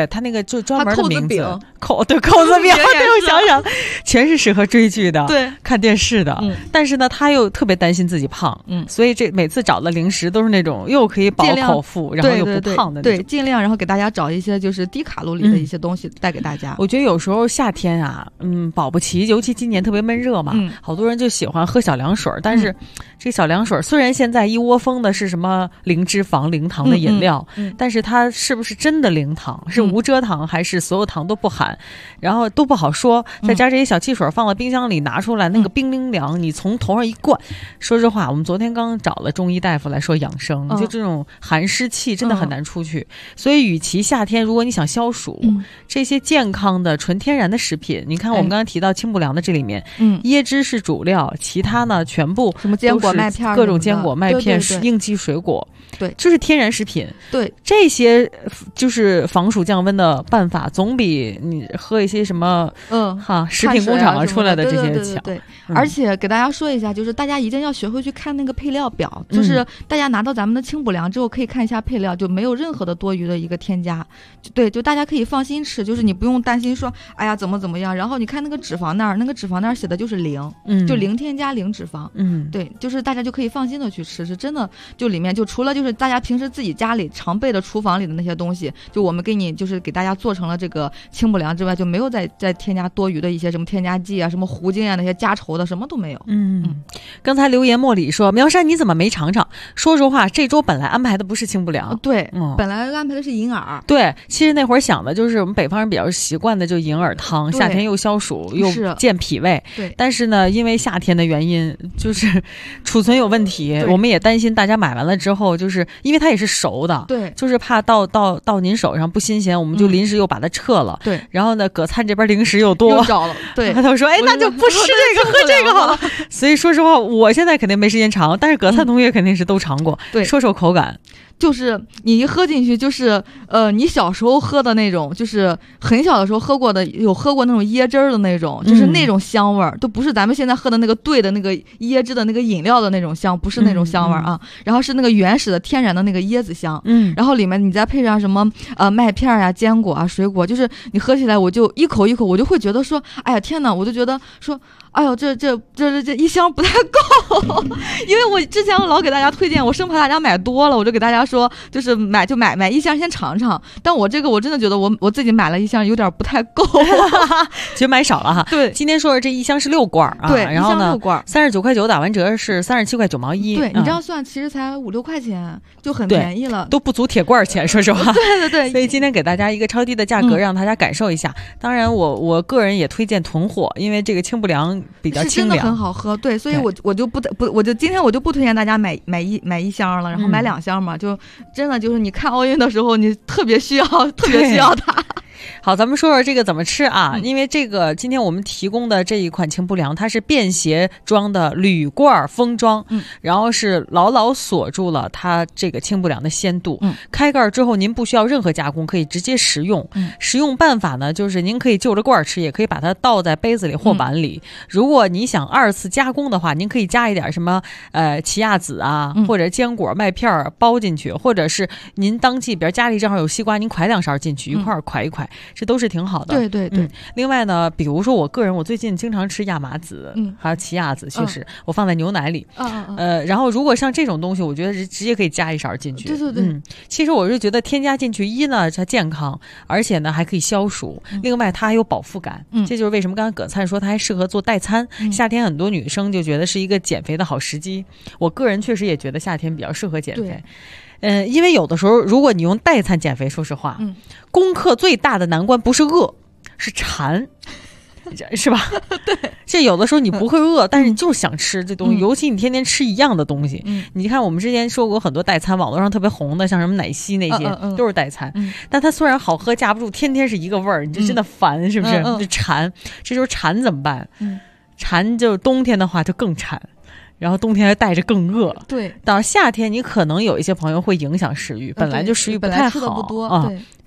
对，它那个就专门的名字，口子饼，对，我想想，全是适合追剧的， 对， 看电视的。但是呢，他又特别担心自己胖，所以这每次找的零食都是那种又可以饱口腹，然后又不胖的那种， 对，尽量然后给大家找一些就是低卡路里的一些东西带给大家。 我觉得有时候夏天啊，保不齐，尤其今年特别闷热嘛，好多人就喜欢喝小凉水，但是这小凉水虽然现在一窝蜂的是什么零脂肪、零糖的饮料，但是它是不是真的零糖，是无蔗糖还是所有糖都不含，然后都不好说。再加这些小汽水放到冰箱里拿出来，那个冰冰凉，你从头上一灌，说实话，我们昨天刚找了中医大夫来说养生，就这种寒湿气真的很难出去。所以与其夏天如果你想消暑，这些健康的纯天然的食品，你看我们刚刚提到清补凉的这里面，椰汁是主料，其他呢全部什么坚果麦片， 各种坚果麦片，应季水果， 对， 就是天然食品。 对， 这些就是防暑降温的办法，总比你喝一些什么食品工厂出来的这些强。 对，而且给大家说一下，就是大家一定要学会去看那个配料表，就是大家拿到咱们的清补凉之后，可以看一下配料，就没有任何的多余的一个添加。对，就大家可以放心吃，就是你不用担心说，哎呀怎么样。然后你看那个脂肪那儿写的就是0，就零添加零脂肪。对，就是大家就可以放心的去吃，是真的。就里面就除了就是大家平时自己家里常备的厨房里的那些东西，就我们给你就是给大家做成了这个清补凉之外，就没有再添加多余的一些什么添加剂啊、什么糊精啊那些加稠的，什么都没有。 刚才留言莫里说，苗山你怎么没尝尝？说实话，这周本来安排的不是清补凉， 对，本来安排的是银耳。 对，其实那会儿想的就是我们北方人比较习惯的就银耳汤，夏天又消暑又健脾胃。 对， 但是呢，因为夏天的原因，就是储存有问题，我们也担心大家买完了之后，就是因为它也是熟的， 对， 就是怕到您手上不新鲜，我们就临时又把它撤了。 对， 然后呢，葛灿这边零食又多， 又找了，对， 他说，哎，那就不吃这个，喝这个好了。所以说实话，我现在肯定没时间尝，但是葛灿同学肯定是都尝过， 对， 说说口感。 就是你一喝进去，就是你小时候喝的那种，就是很小的时候喝过的，有喝过那种椰汁儿的那种，就是那种香味儿，都不是咱们现在喝的那个兑的那个椰汁的那个饮料的那种香，不是那种香味儿啊。然后是那个原始的天然的那个椰子香，然后里面你再配上什么麦片啊、坚果啊、水果，就是你喝起来我就一口一口，我就会觉得说，哎呀天哪，我就觉得说，哎呦这一箱不太够，因为我之前老给大家推荐，我生怕大家买多了，我就给大家说，就是买一箱先尝尝。但我这个我真的觉得我自己买了一箱有点不太够， 其实买少了哈。 对， 今天说的这一箱是6罐啊， 对， 然后呢 6罐 39块9打完折是37块9毛1。 对，你这样算其实才5、6块钱，就很便宜了， 都不足铁罐钱，说实话。 对。 所以今天给大家一个超低的价格，让大家感受一下。当然我个人也推荐囤货，因为这个清补凉比较清凉， 是真的很好喝。对，所以我就今天我就不推荐大家买一箱了，然后买2箱嘛，就真的就是你看奥运的时候，你特别需要它。 好，咱们说说这个怎么吃啊？因为这个今天我们提供的这一款清补凉，它是便携装的铝罐封装，然后是牢牢锁住了它这个清补凉的鲜度。开盖之后您不需要任何加工，可以直接食用。食用办法呢，就是您可以就着罐吃，也可以把它倒在杯子里或碗里。如果你想2次加工的话，您可以加一点什么奇亚籽啊，或者坚果麦片包进去，或者是您当季比如家里正好有西瓜，您㧟2勺进去，一块㧟一块。这都是挺好的。 对。 另外呢，比如说我最近经常吃亚麻籽，还有奇亚籽，确实我放在牛奶里。然后如果像这种东西，我觉得直接可以加1勺进去。 对。 其实我是觉得添加进去，一呢它健康，而且呢还可以消暑，另外它还有饱腹感。这就是为什么刚刚葛灿说它还适合做代餐。夏天很多女生就觉得是一个减肥的好时机。我个人确实也觉得夏天比较适合减肥。因为有的时候如果你用代餐减肥，说实话，攻克最大的难关不是饿，是馋，是吧？ 对， 这有的时候你不会饿，但是你就是想吃这东西，尤其你天天吃一样的东西。你看我们之前说过很多代餐，网络上特别红的，像什么奶昔那些，都是代餐。但它虽然好喝，架不住天天是一个味儿，你就真的烦，是不是？就馋。这时候馋怎么办？馋就冬天的话就更馋。然后冬天还带着更饿， 对。 到夏天你可能有一些朋友会影响食欲，本来就食欲不太好， 本来吃的不多，对。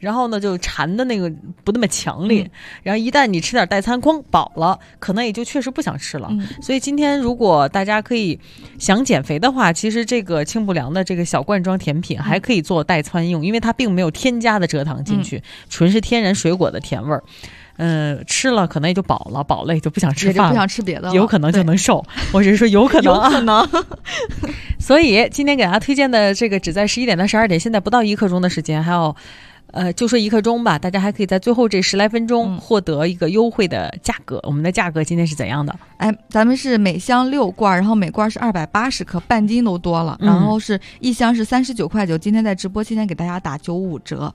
然后呢就馋的那个不那么强烈，然后一旦你吃点代餐光饱了，可能也就确实不想吃了。所以今天如果大家可以想减肥的话，其实这个清补凉的这个小罐装甜品还可以做代餐用，因为它并没有添加的蔗糖进去，纯是天然水果的甜味儿。吃了可能也就饱了，饱了也就不想吃饭了， 也就不想吃别的了， 有可能就能瘦。我只是说有可能啊， 有可能。 所以今天给大家推荐的这个只在11点到12点，现在不到1刻钟的时间，还有就说1刻钟吧，大家还可以在最后这10来分钟获得一个优惠的价格。我们的价格今天是怎样的？ 咱们是每箱6罐，然后每罐是280克，半斤都多了，然后是一箱是39块9，今天在直播期间给大家打95折。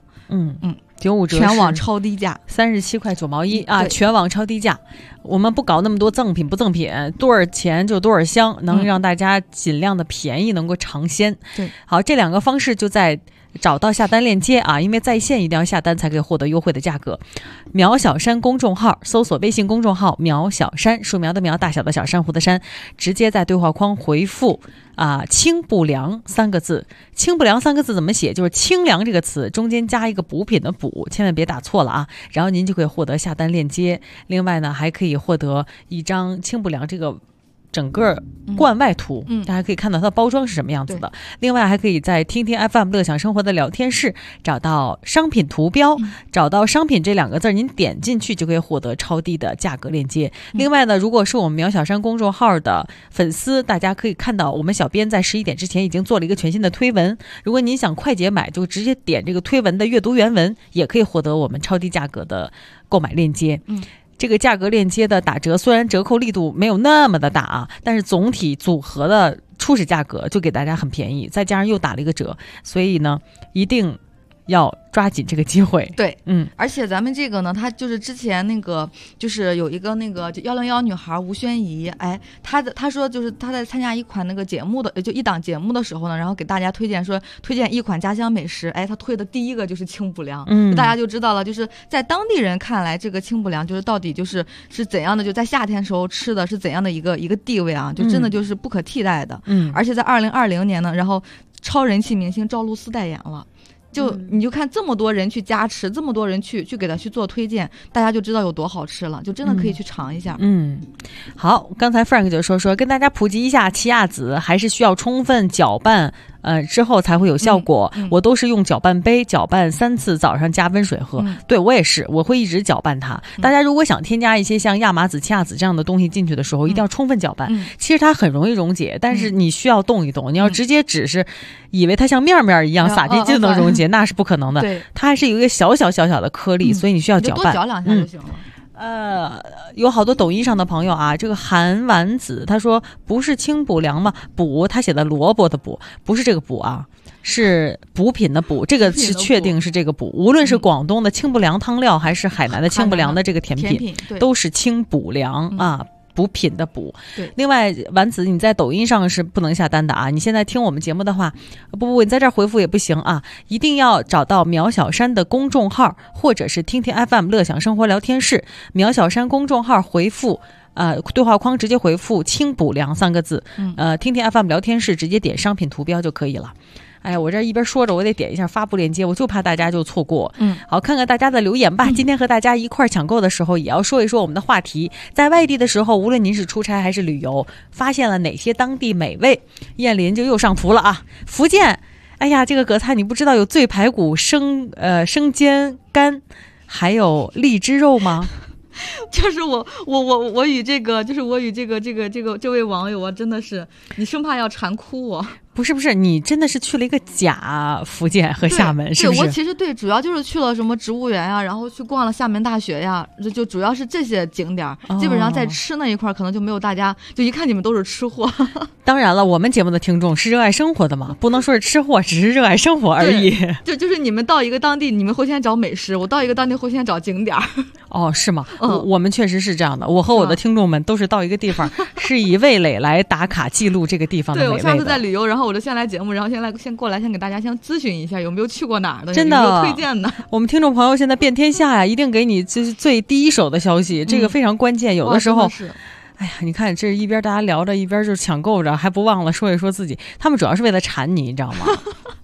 95折， 全网超低价 ，37块9毛1啊！全网超低价，我们不搞那么多赠品不赠品，多少钱就多少箱，能让大家尽量的便宜，能够尝鲜。 对， 好，这2个方式就在找到下单链接啊，因为在线一定要下单才可以获得优惠的价格。苗小山公众号搜索微信公众号苗小山，树苗的苗，大小的小，珊瑚的珊，直接在对话框回复清补凉3个字。清补凉3个字怎么写？就是清凉这个词中间加一个补品的补，千万别打错了啊。然后您就可以获得下单链接。另外呢，还可以获得一张清补凉这个整个罐外图，大家可以看到它的包装是什么样子的。另外还可以在听听 FM 乐享生活的聊天室找到商品图标，找到商品这2个字，您点进去就可以获得超低的价格链接。另外呢，如果是我们苗小山公众号的粉丝，大家可以看到我们小编在11点之前已经做了一个全新的推文，如果您想快捷买，就直接点这个推文的阅读原文，也可以获得我们超低价格的购买链接。这个价格链接的打折虽然折扣力度没有那么的大啊，但是总体组合的初始价格就给大家很便宜，再加上又打了一个折，所以呢一定要抓紧这个机会。 对，而且咱们这个呢，他就是之前那个就是有一个那个就101女孩吴宣仪，他说就是他在参加一款那个节目的就一档节目的时候呢，然后给大家推荐一款家乡美食，他推的第一个就是清补凉，大家就知道了，就是在当地人看来，这个清补凉就是到底是怎样的，就在夏天时候吃的是怎样的一个地位啊，就真的就是不可替代的。而且在2020年呢，然后超人气明星赵露思代言了。你就看这么多人去加持，这么多人去给他去做推荐，大家就知道有多好吃了，就真的可以去尝一下。 好，刚才 Frank 就说跟大家普及一下，奇亚籽还是需要充分搅拌之后才会有效果。我都是用搅拌杯搅拌3次，早上加温水喝。对，我也是，我会一直搅拌它。大家如果想添加一些像亚麻籽、奇亚籽这样的东西进去的时候，一定要充分搅拌。其实它很容易溶解，但是你需要动一动。你要直接只是以为它像面一样撒进去就能溶解，那是不可能的。它还是有一个小小的颗粒，所以你需要搅拌。 多搅2下就行了。 有好多抖音上的朋友啊，这个韩丸子他说不是清补凉吗？补他写的萝卜的补，不是这个补啊，是补品的补，这个是确定是这个补。无论是广东的清补凉汤料，还是海南的清补凉的这个甜品，都是清补凉啊。补品的补。 对， 另外丸子你在抖音上是不能下单的啊，你现在听我们节目的话，不，你在这儿回复也不行啊，一定要找到苗小山的公众号，或者是听听 FM 乐享生活聊天室，苗小山公众号回复对话框直接回复清补凉3个字，听听 FM 聊天室直接点商品图标就可以了。哎呀，我这一边说着，我得点一下发布链接，我就怕大家就错过。好，看看大家的留言吧。今天和大家一块抢购的时候，也要说一说我们的话题。在外地的时候，无论您是出差还是旅游，发现了哪些当地美味？燕林就又上图了啊！福建，哎呀，这个葛菜你不知道有醉排骨、生煎肝，还有荔枝肉吗？ 就是我与这个，就是我与这位网友啊，真的是你生怕要馋哭我。 不是，你真的是去了一个假福建和厦门，是不是？ 我其实主要就是去了什么植物园呀，然后去逛了厦门大学呀，就主要是这些景点。基本上在吃那一块可能就没有大家，就一看你们都是吃货。 当然了，我们节目的听众是热爱生活的嘛，不能说是吃货，只是热爱生活而已。 就是你们到一个当地，你们会先找美食；我到一个当地会先找景点。 哦，是吗？我们确实是这样的。我和我的听众们都是到一个地方，是以味蕾来打卡记录这个地方的美味的。 对，我上次在旅游，然后我就先来节目，然后先过来，先给大家先咨询一下有没有去过哪儿的， 真的有没有推荐的。 我们听众朋友现在遍天下呀，一定给你就是最第一手的消息，这个非常关键。有的时候，哎呀，你看这一边大家聊着，一边就抢购着，还不忘了说一说自己。他们主要是为了馋你，你知道吗？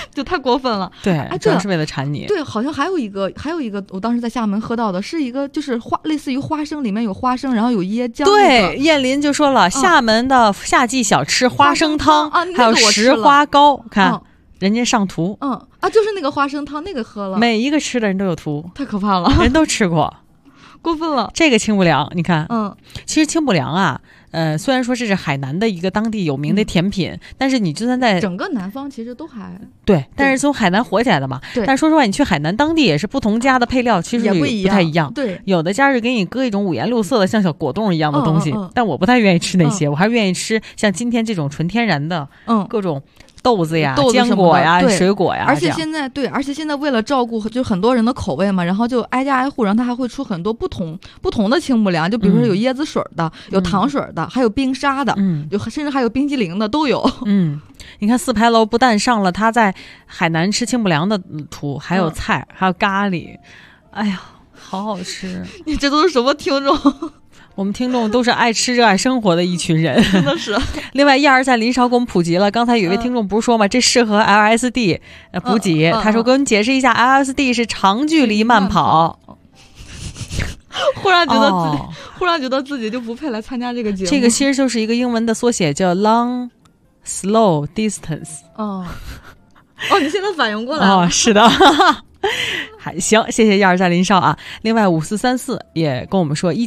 就太过分了。 对，主要是为了馋你。 对，好像还有一个，我当时在厦门喝到的是一个，就是类似于花生，里面有花生，然后有椰浆。 对，燕林就说了，厦门的夏季小吃花生汤，还有石花糕，看人家上图。 就是那个花生汤，那个喝了， 每一个吃的人都有图， 太可怕了， 人都吃过。 过分了， 这个清补凉，你看，其实清补凉啊，虽然说这是海南的一个当地有名的甜品，但是你就算在整个南方其实都还对，但是从海南火起来的嘛。对，但是说实话，你去海南当地也是不同家的配料，其实也不太一样。 对， 有的家是给你搁一种五颜六色的像小果冻一样的东西，但我不太愿意吃那些，我还是愿意吃像今天这种纯天然的，各种。豆子呀、坚果呀、水果呀， 而且现在为了照顾就很多人的口味嘛，然后就挨家挨户，然后他还会出很多不同的清补凉，就比如说有椰子水的，有糖水的，还有冰沙的，甚至还有冰激凌的都有。 你看四牌楼不但上了他在海南吃清补凉的图，还有菜，还有咖喱，哎呀，好好吃！ 你这都是什么听众？ 我们听众都是爱吃热爱生活的一群人， 真的是。 另外，123在林少给我们普及了，刚才有一位听众不是说吗？这适合 LSD 补给。他说给我们解释一下 ，LSD 是长距离慢跑。 忽然觉得自己就不配来参加这个节目。 这个其实就是一个英文的缩写，叫 long slow distance。 你现在反应过来了？ 是的。还行，谢谢123林少啊。另外5434也跟我们说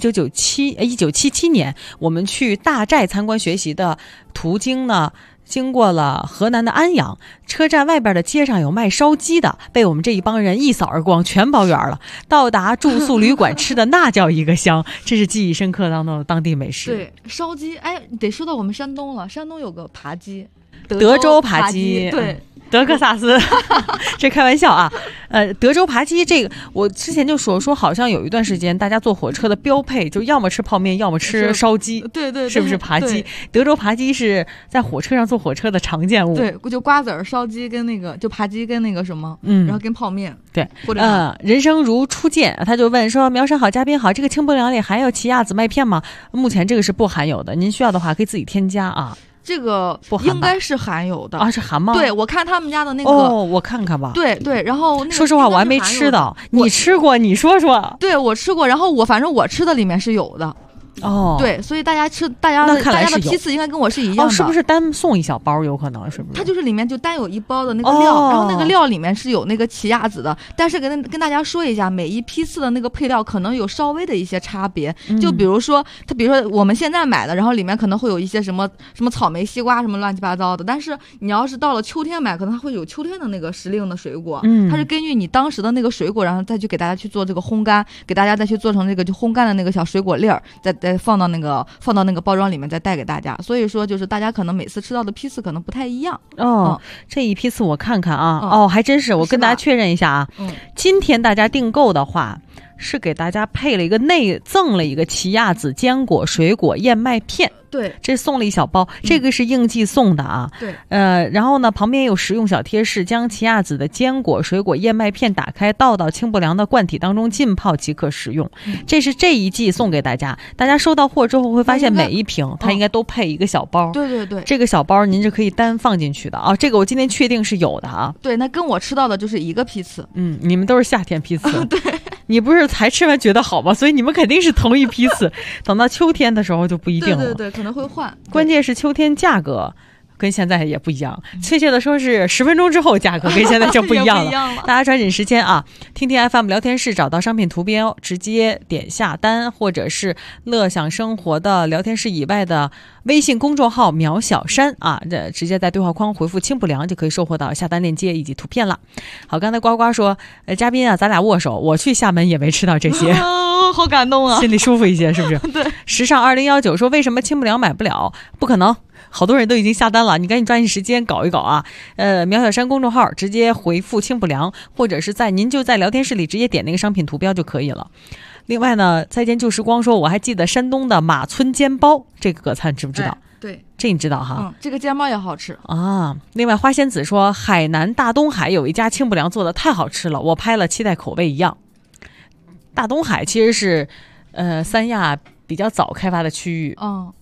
，1977年我们去大寨参观学习的途经呢，经过了河南的安阳，车站外边的街上有卖烧鸡的，被我们这一帮人一扫而光，全包圆了。到达住宿旅馆吃的那叫一个香，这是记忆深刻当中的当地美食。 对，烧鸡，得说到我们山东了，山东有个扒鸡， 德州扒鸡， 对。 德克萨斯，这开玩笑啊。德州扒鸡这个，我之前就说好像有一段时间，大家坐火车的标配就要么吃泡面，要么吃烧鸡， 对， 是不是扒鸡？德州扒鸡是在火车上坐火车的常见物。 对，就瓜子儿、烧鸡跟那个就扒鸡跟那个什么，然后跟泡面。 对， 或者人生如初见，他就问说：苗山好，嘉宾好，这个清补凉里含有奇亚籽麦片吗？目前这个是不含有的，您需要的话可以自己添加啊。 这个应该是含有的啊，是含吗？ 对，我看他们家的那个我看看吧。 对，然后说实话我还没吃到，你吃过？你说说。 对，我吃过，然后反正我吃的里面是有的。对，所以大家的批次应该跟我是一样的。 是不是单送一小包？有可能是不是？ 它就是里面就单有一包的那个料，然后那个料里面是有那个奇亚籽的。但是跟大家说一下，每一批次的那个配料可能有稍微的一些差别。就比如说我们现在买的，然后里面可能会有一些什么草莓、西瓜什么乱七八糟的。但是你要是到了秋天买，可能它会有秋天的那个时令的水果。它是根据你当时的那个水果，然后再去给大家去做这个烘干，给大家再去做成这个就烘干的那个小水果粒儿，再放到那个包装里面再带给大家。所以说就是大家可能每次吃到的批次可能不太一样。 这一批次我看看啊，还真是，我跟大家确认一下啊。今天大家订购的话是给大家配了一个内赠了一个奇亚籽坚果水果燕麦片。 对， 这送了一小包，这个是应季送的啊。 对， 然后呢，旁边有实用小贴士，将奇亚籽的坚果水果燕麦片打开，倒到清补凉的罐体当中浸泡即可食用。这是这一季送给大家，大家收到货之后会发现每一瓶它应该都配一个小包。 对， 这个小包您是可以单放进去的啊。这个我今天确定是有的啊。 对，那跟我吃到的就是一个批次。 你们都是夏天批次。 对。 你不是才吃完觉得好吗？所以你们肯定是同一批次，等到秋天的时候就不一定了。 对，可能会换。 关键是秋天价格跟现在也不一样，确切的说是10分钟之后价格跟现在就不一样了。大家抓紧时间啊！听听 FM 聊天室，找到商品图标，直接点下单，或者是乐享生活的聊天室以外的微信公众号苗小山啊，直接在对话框回复清补凉就可以收获到下单链接以及图片了。好，刚才呱呱说，嘉宾啊，咱俩握手，我去厦门也没吃到这些。 好感动啊， 心里舒服一些，是不是？ 对。 时尚2019说，为什么清补凉买不了？不可能，好多人都已经下单了，你赶紧抓紧时间搞一搞啊！苗小山公众号直接回复清补凉，或者是您就在聊天室里直接点那个商品图标就可以了。另外呢，再见旧时光说，我还记得山东的马村煎包，这个葛灿知不知道？ 对， 这你知道哈？ 这个煎包也好吃啊。另外花仙子说，海南大东海有一家清补凉做的太好吃了，我拍了，期待口味一样。大东海其实是三亚比较早开发的区域。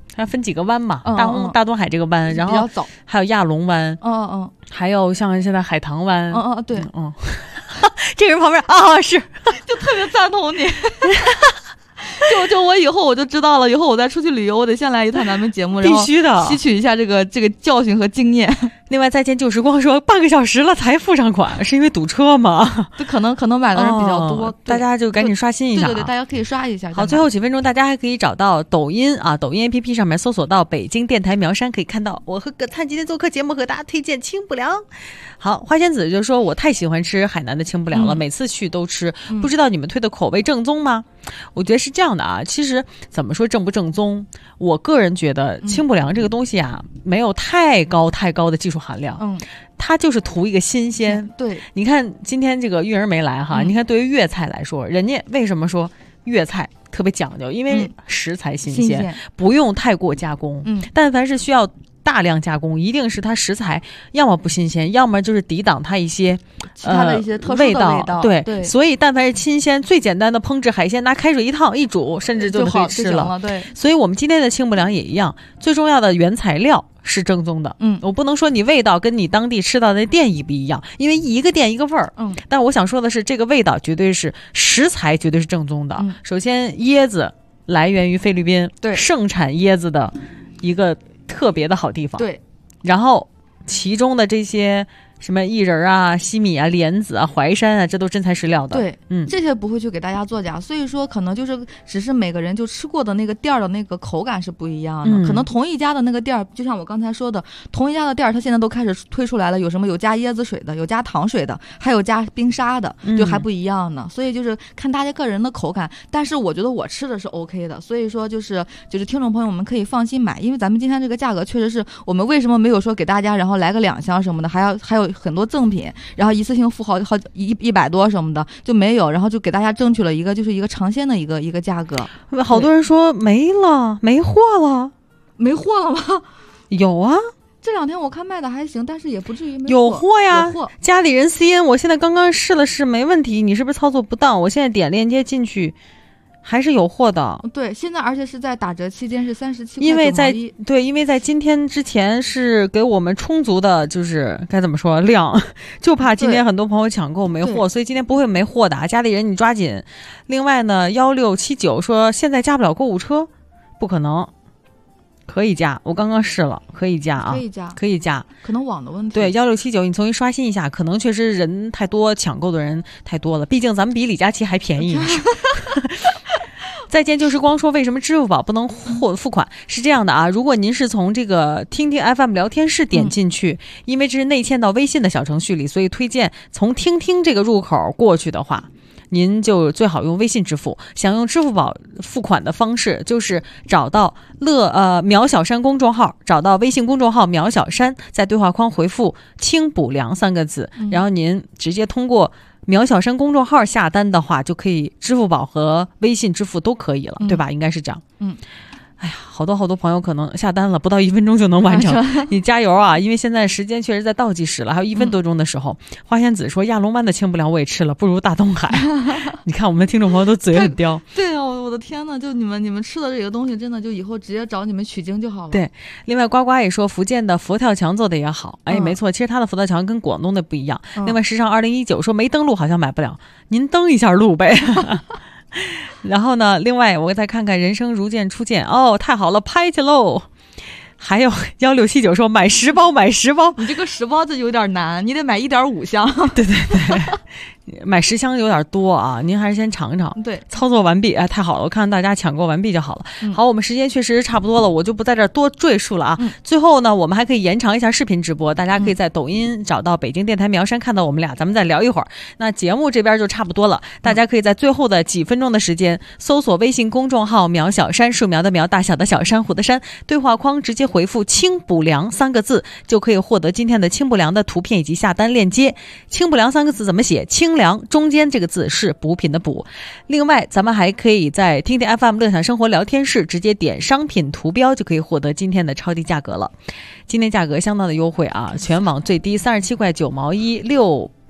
它分几个湾嘛，大东海这个湾，然后还有亚龙湾，还有像现在海棠湾， 对， 这个人旁边是， 就特别赞同你。就我以后我就知道了，以后我再出去旅游，我得先来一趟咱们节目， 必须的， 吸取一下这个教训和经验。 另外，再见旧时光说半个小时了才付上款，是因为堵车吗？ 这可能买的人比较多， 大家就赶紧刷新一下。 对，大家可以刷一下。 好，最后几分钟，大家还可以找到抖音抖音 APP 上面搜索到北京电台苗山，可以看到我和葛灿今天做客节目，和大家推荐清补凉。好，花仙子就说我太喜欢吃海南的清补凉了，每次去都吃，不知道你们推的口味正宗吗？我觉得是这样的啊，其实怎么说正不正宗，我个人觉得清补凉这个东西没有太高的技术含量，它就是图一个新鲜。 对， 你看今天这个玉儿没来哈，你看对于粤菜来说，人家为什么说粤菜特别讲究？因为食材新鲜，不用太过加工。但凡是需要大量加工，一定是它食材要么不新鲜，要么就是抵挡它一些其他的一些特殊的味道。 对，所以但凡是新鲜，最简单的烹制海鲜，拿开水一烫一煮，甚至就可以吃了。 对， 所以我们今天的清补凉也一样，最重要的原材料是正宗的。我不能说你味道跟你当地吃到的店一不一样，因为一个店一个味儿。但我想说的是，这个味道绝对是食材绝对是正宗的。首先，椰子来源于菲律宾， 对， 盛产椰子的一个特别的好地方。 对， 然后其中的这些什么薏仁啊、西米啊、莲子啊、淮山啊，这都真材实料的。 对，这些不会去给大家作假，所以说可能就是只是每个人就吃过的那个店的那个口感是不一样的。可能同一家的那个店，就像我刚才说的，同一家的店，它现在都开始推出来了，有什么有加椰子水的，有加糖水的，还有加冰沙的，就还不一样呢。所以就是看大家个人的口感，但是我觉得我吃的是 OK 的，所以说就是听众朋友们可以放心买，因为咱们今天这个价格确实是我们为什么没有说给大家然后来个2箱什么的，还有很多赠品，然后一次性付好100多什么的就没有，然后就给大家争取了一个就是一个尝鲜的一个价格。 好多人说没了，没货了吗？ 有啊， 这2天我看卖的还行，但是也不至于没有货呀。 有货， 家里人 CN 我现在刚刚试了试，没问题。你是不是操作不当？我现在点链接进去还是有货的。 对，现在而且是在打折期间是37块 9毛1。因为在今天之前是给我们充足的，就是该怎么说量，就怕今天很多朋友抢购没货，所以今天不会没货的。家里人你抓紧。另外呢，1679说现在加不了购物车，不可能。可以加，我刚刚试了，可以加啊，可以加， 可能网的问题。 对，1679你重新刷新一下，可能确实人太多，抢购的人太多了，毕竟咱们比李佳琦还便宜。再见旧时光说为什么支付宝不能付款？是这样的啊，如果您是从这个听听 FM 聊天室点进去，因为这是内嵌到微信的小程序里，所以推荐从听听这个入口过去的话，您就最好用微信支付。想用支付宝付款的方式，就是找到苗小山公众号，找到微信公众号苗小山，在对话框回复清补凉3个字，然后您直接通过苗小山公众号下单的话，就可以支付宝和微信支付都可以了，对吧？应该是这样。哎呀，好多朋友可能下单了，不到1分钟就能完成。你加油啊！因为现在时间确实在倒计时了，还有1分多钟的时候。花仙子说亚龙湾的清补凉我也吃了，不如大东海。你看我们的听众朋友都嘴很刁。 对啊，我的天哪！就你们吃的这个东西，真的就以后直接找你们取经就好了。 对，另外呱呱也说福建的佛跳墙做的也好。哎，没错，其实它的佛跳墙跟广东的不一样。另外时尚2019说没登录好像买不了，您登一下录呗。然后呢，另外我再看看人生如箭初见，太好了，拍去喽。还有1679说买10包，你这个10包就有点难，你得买1.5箱。对，买10箱有点多啊，您还是先尝尝。 对， 操作完毕，太好了，我看大家抢购完毕就好了。好，我们时间确实差不多了，我就不在这儿多赘述了啊。最后呢，我们还可以延长一下视频直播，大家可以在抖音找到北京电台苗山，看到我们俩，咱们再聊一会儿。那节目这边就差不多了，大家可以在最后的几分钟的时间搜索微信公众号苗小山，树苗的苗，大小的小，珊瑚的山，对话框直接回复清补凉3个字，就可以获得今天的清补凉的图片以及下单链接。清补凉3个字怎么写？清凉中间这个字是补品的补。另外咱们还可以在听听 FM 乐享生活聊天室直接点商品图标，就可以获得今天的超低价格了。今天价格相当的优惠啊，全网最低37块9毛1，6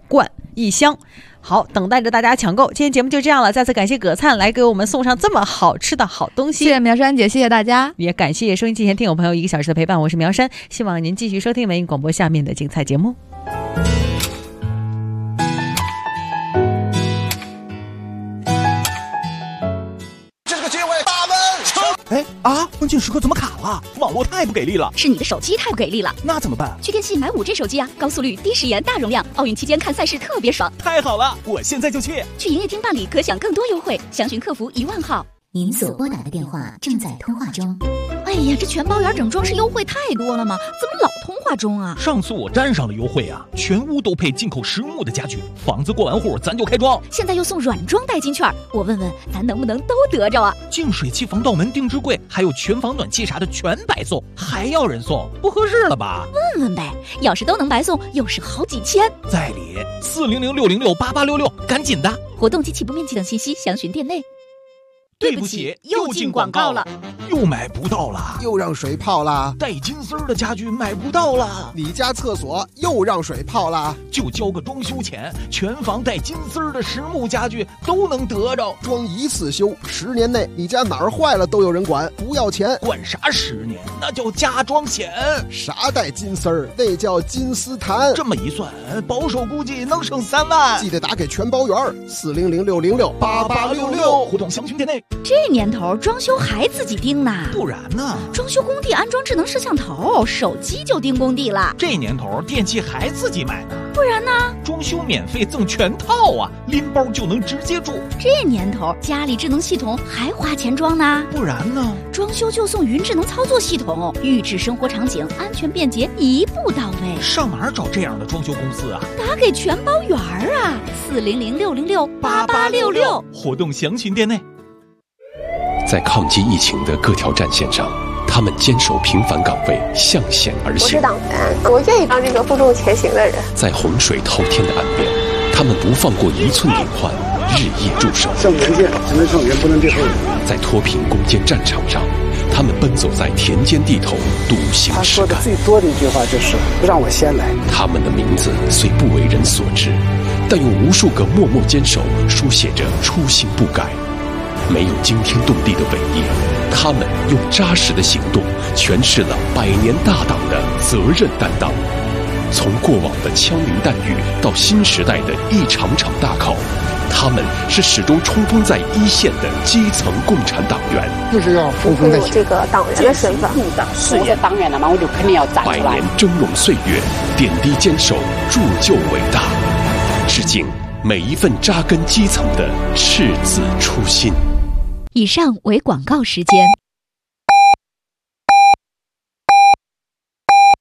罐1箱。好，等待着大家抢购。今天节目就这样了，再次感谢葛灿来给我们送上这么好吃的好东西。 谢谢苗珊姐，谢谢大家， 也感谢收音机前听友朋友1个小时的陪伴。我是苗珊，希望您继续收听文艺广播下面的精彩节目。 关键时刻怎么卡了？网络太不给力了。 是你的手机太不给力了。 那怎么办？ 去电信买5G 手机啊，高速率、低时延、大容量，奥运期间看赛事特别爽。 太好了，我现在就去。 去营业厅办理，可享更多优惠。详询客服10000号。 您所拨打的电话正在通话中。 哎呀，这全包圆整装饰优惠太多了吗？怎么老通话中啊？ 上次我站上了优惠啊，全屋都配进口实木的家具，房子过完户咱就开装。 现在又送软装代金券，我问问咱能不能都得着啊？ 净水器、防盗门、定制柜，还有全房暖气啥的全白送，还要人送，不合适了吧？ 问问呗，要是都能白送，又省好几千。 在理，400-606-8866，赶紧的。 活动及起步面积等信息详询店内。 对不起，又进广告了，又买不到了， 又让水泡了， 带金丝儿的家具买不到了， 你家厕所又让水泡了， 就交个装修钱，全房带金丝儿的实木家具都能得着， 装一次修，10年内你家哪儿坏了都有人管，不要钱。 管啥10年？那叫加装险。 啥带金丝儿？那叫金丝檀。 这么一算，保守估计能省3万。 记得打给全包圆，400-606-8866， 互动详询店内。 这年头装修还自己盯呢？ 不然呢？ 装修工地安装智能摄像头，手机就盯工地了。 这年头电器还自己买呢？ 不然呢？ 装修免费赠全套啊，拎包就能直接住。 这年头家里智能系统还花钱装呢？ 不然呢？ 装修就送云智能操作系统，预制生活场景，安全便捷，一步到位。 上哪儿找这样的装修公司啊？ 打给全包圆啊，400-606-8866， 活动详询店内。 在抗击疫情的各条战线上，他们坚守平凡岗位，向险而行。 我是党员，我愿意当这个负重前行的人。 在洪水滔天的岸边，他们不放过1寸隐患，日夜驻守。 向前线，只能向前，不能退后。 在脱贫攻坚战场上，他们奔走在田间地头，独行实干。他说的最多的一句话就是“让我先来”。 他们的名字虽不为人所知，但用无数个默默坚守书写着初心不改。没有惊天动地的伟业，他们用扎实的行动诠释了100年大党的责任担当。从过往的枪林弹雨到新时代的一场场大考，他们是始终冲锋在一线的基层共产党员。 就是要冲锋在前。 这个党员的身份， 我是党员了嘛，我就肯定要站出来。 100年峥嵘岁月，点滴坚守，铸就伟大。致敬每一份扎根基层的赤子初心。 以上为广告时间。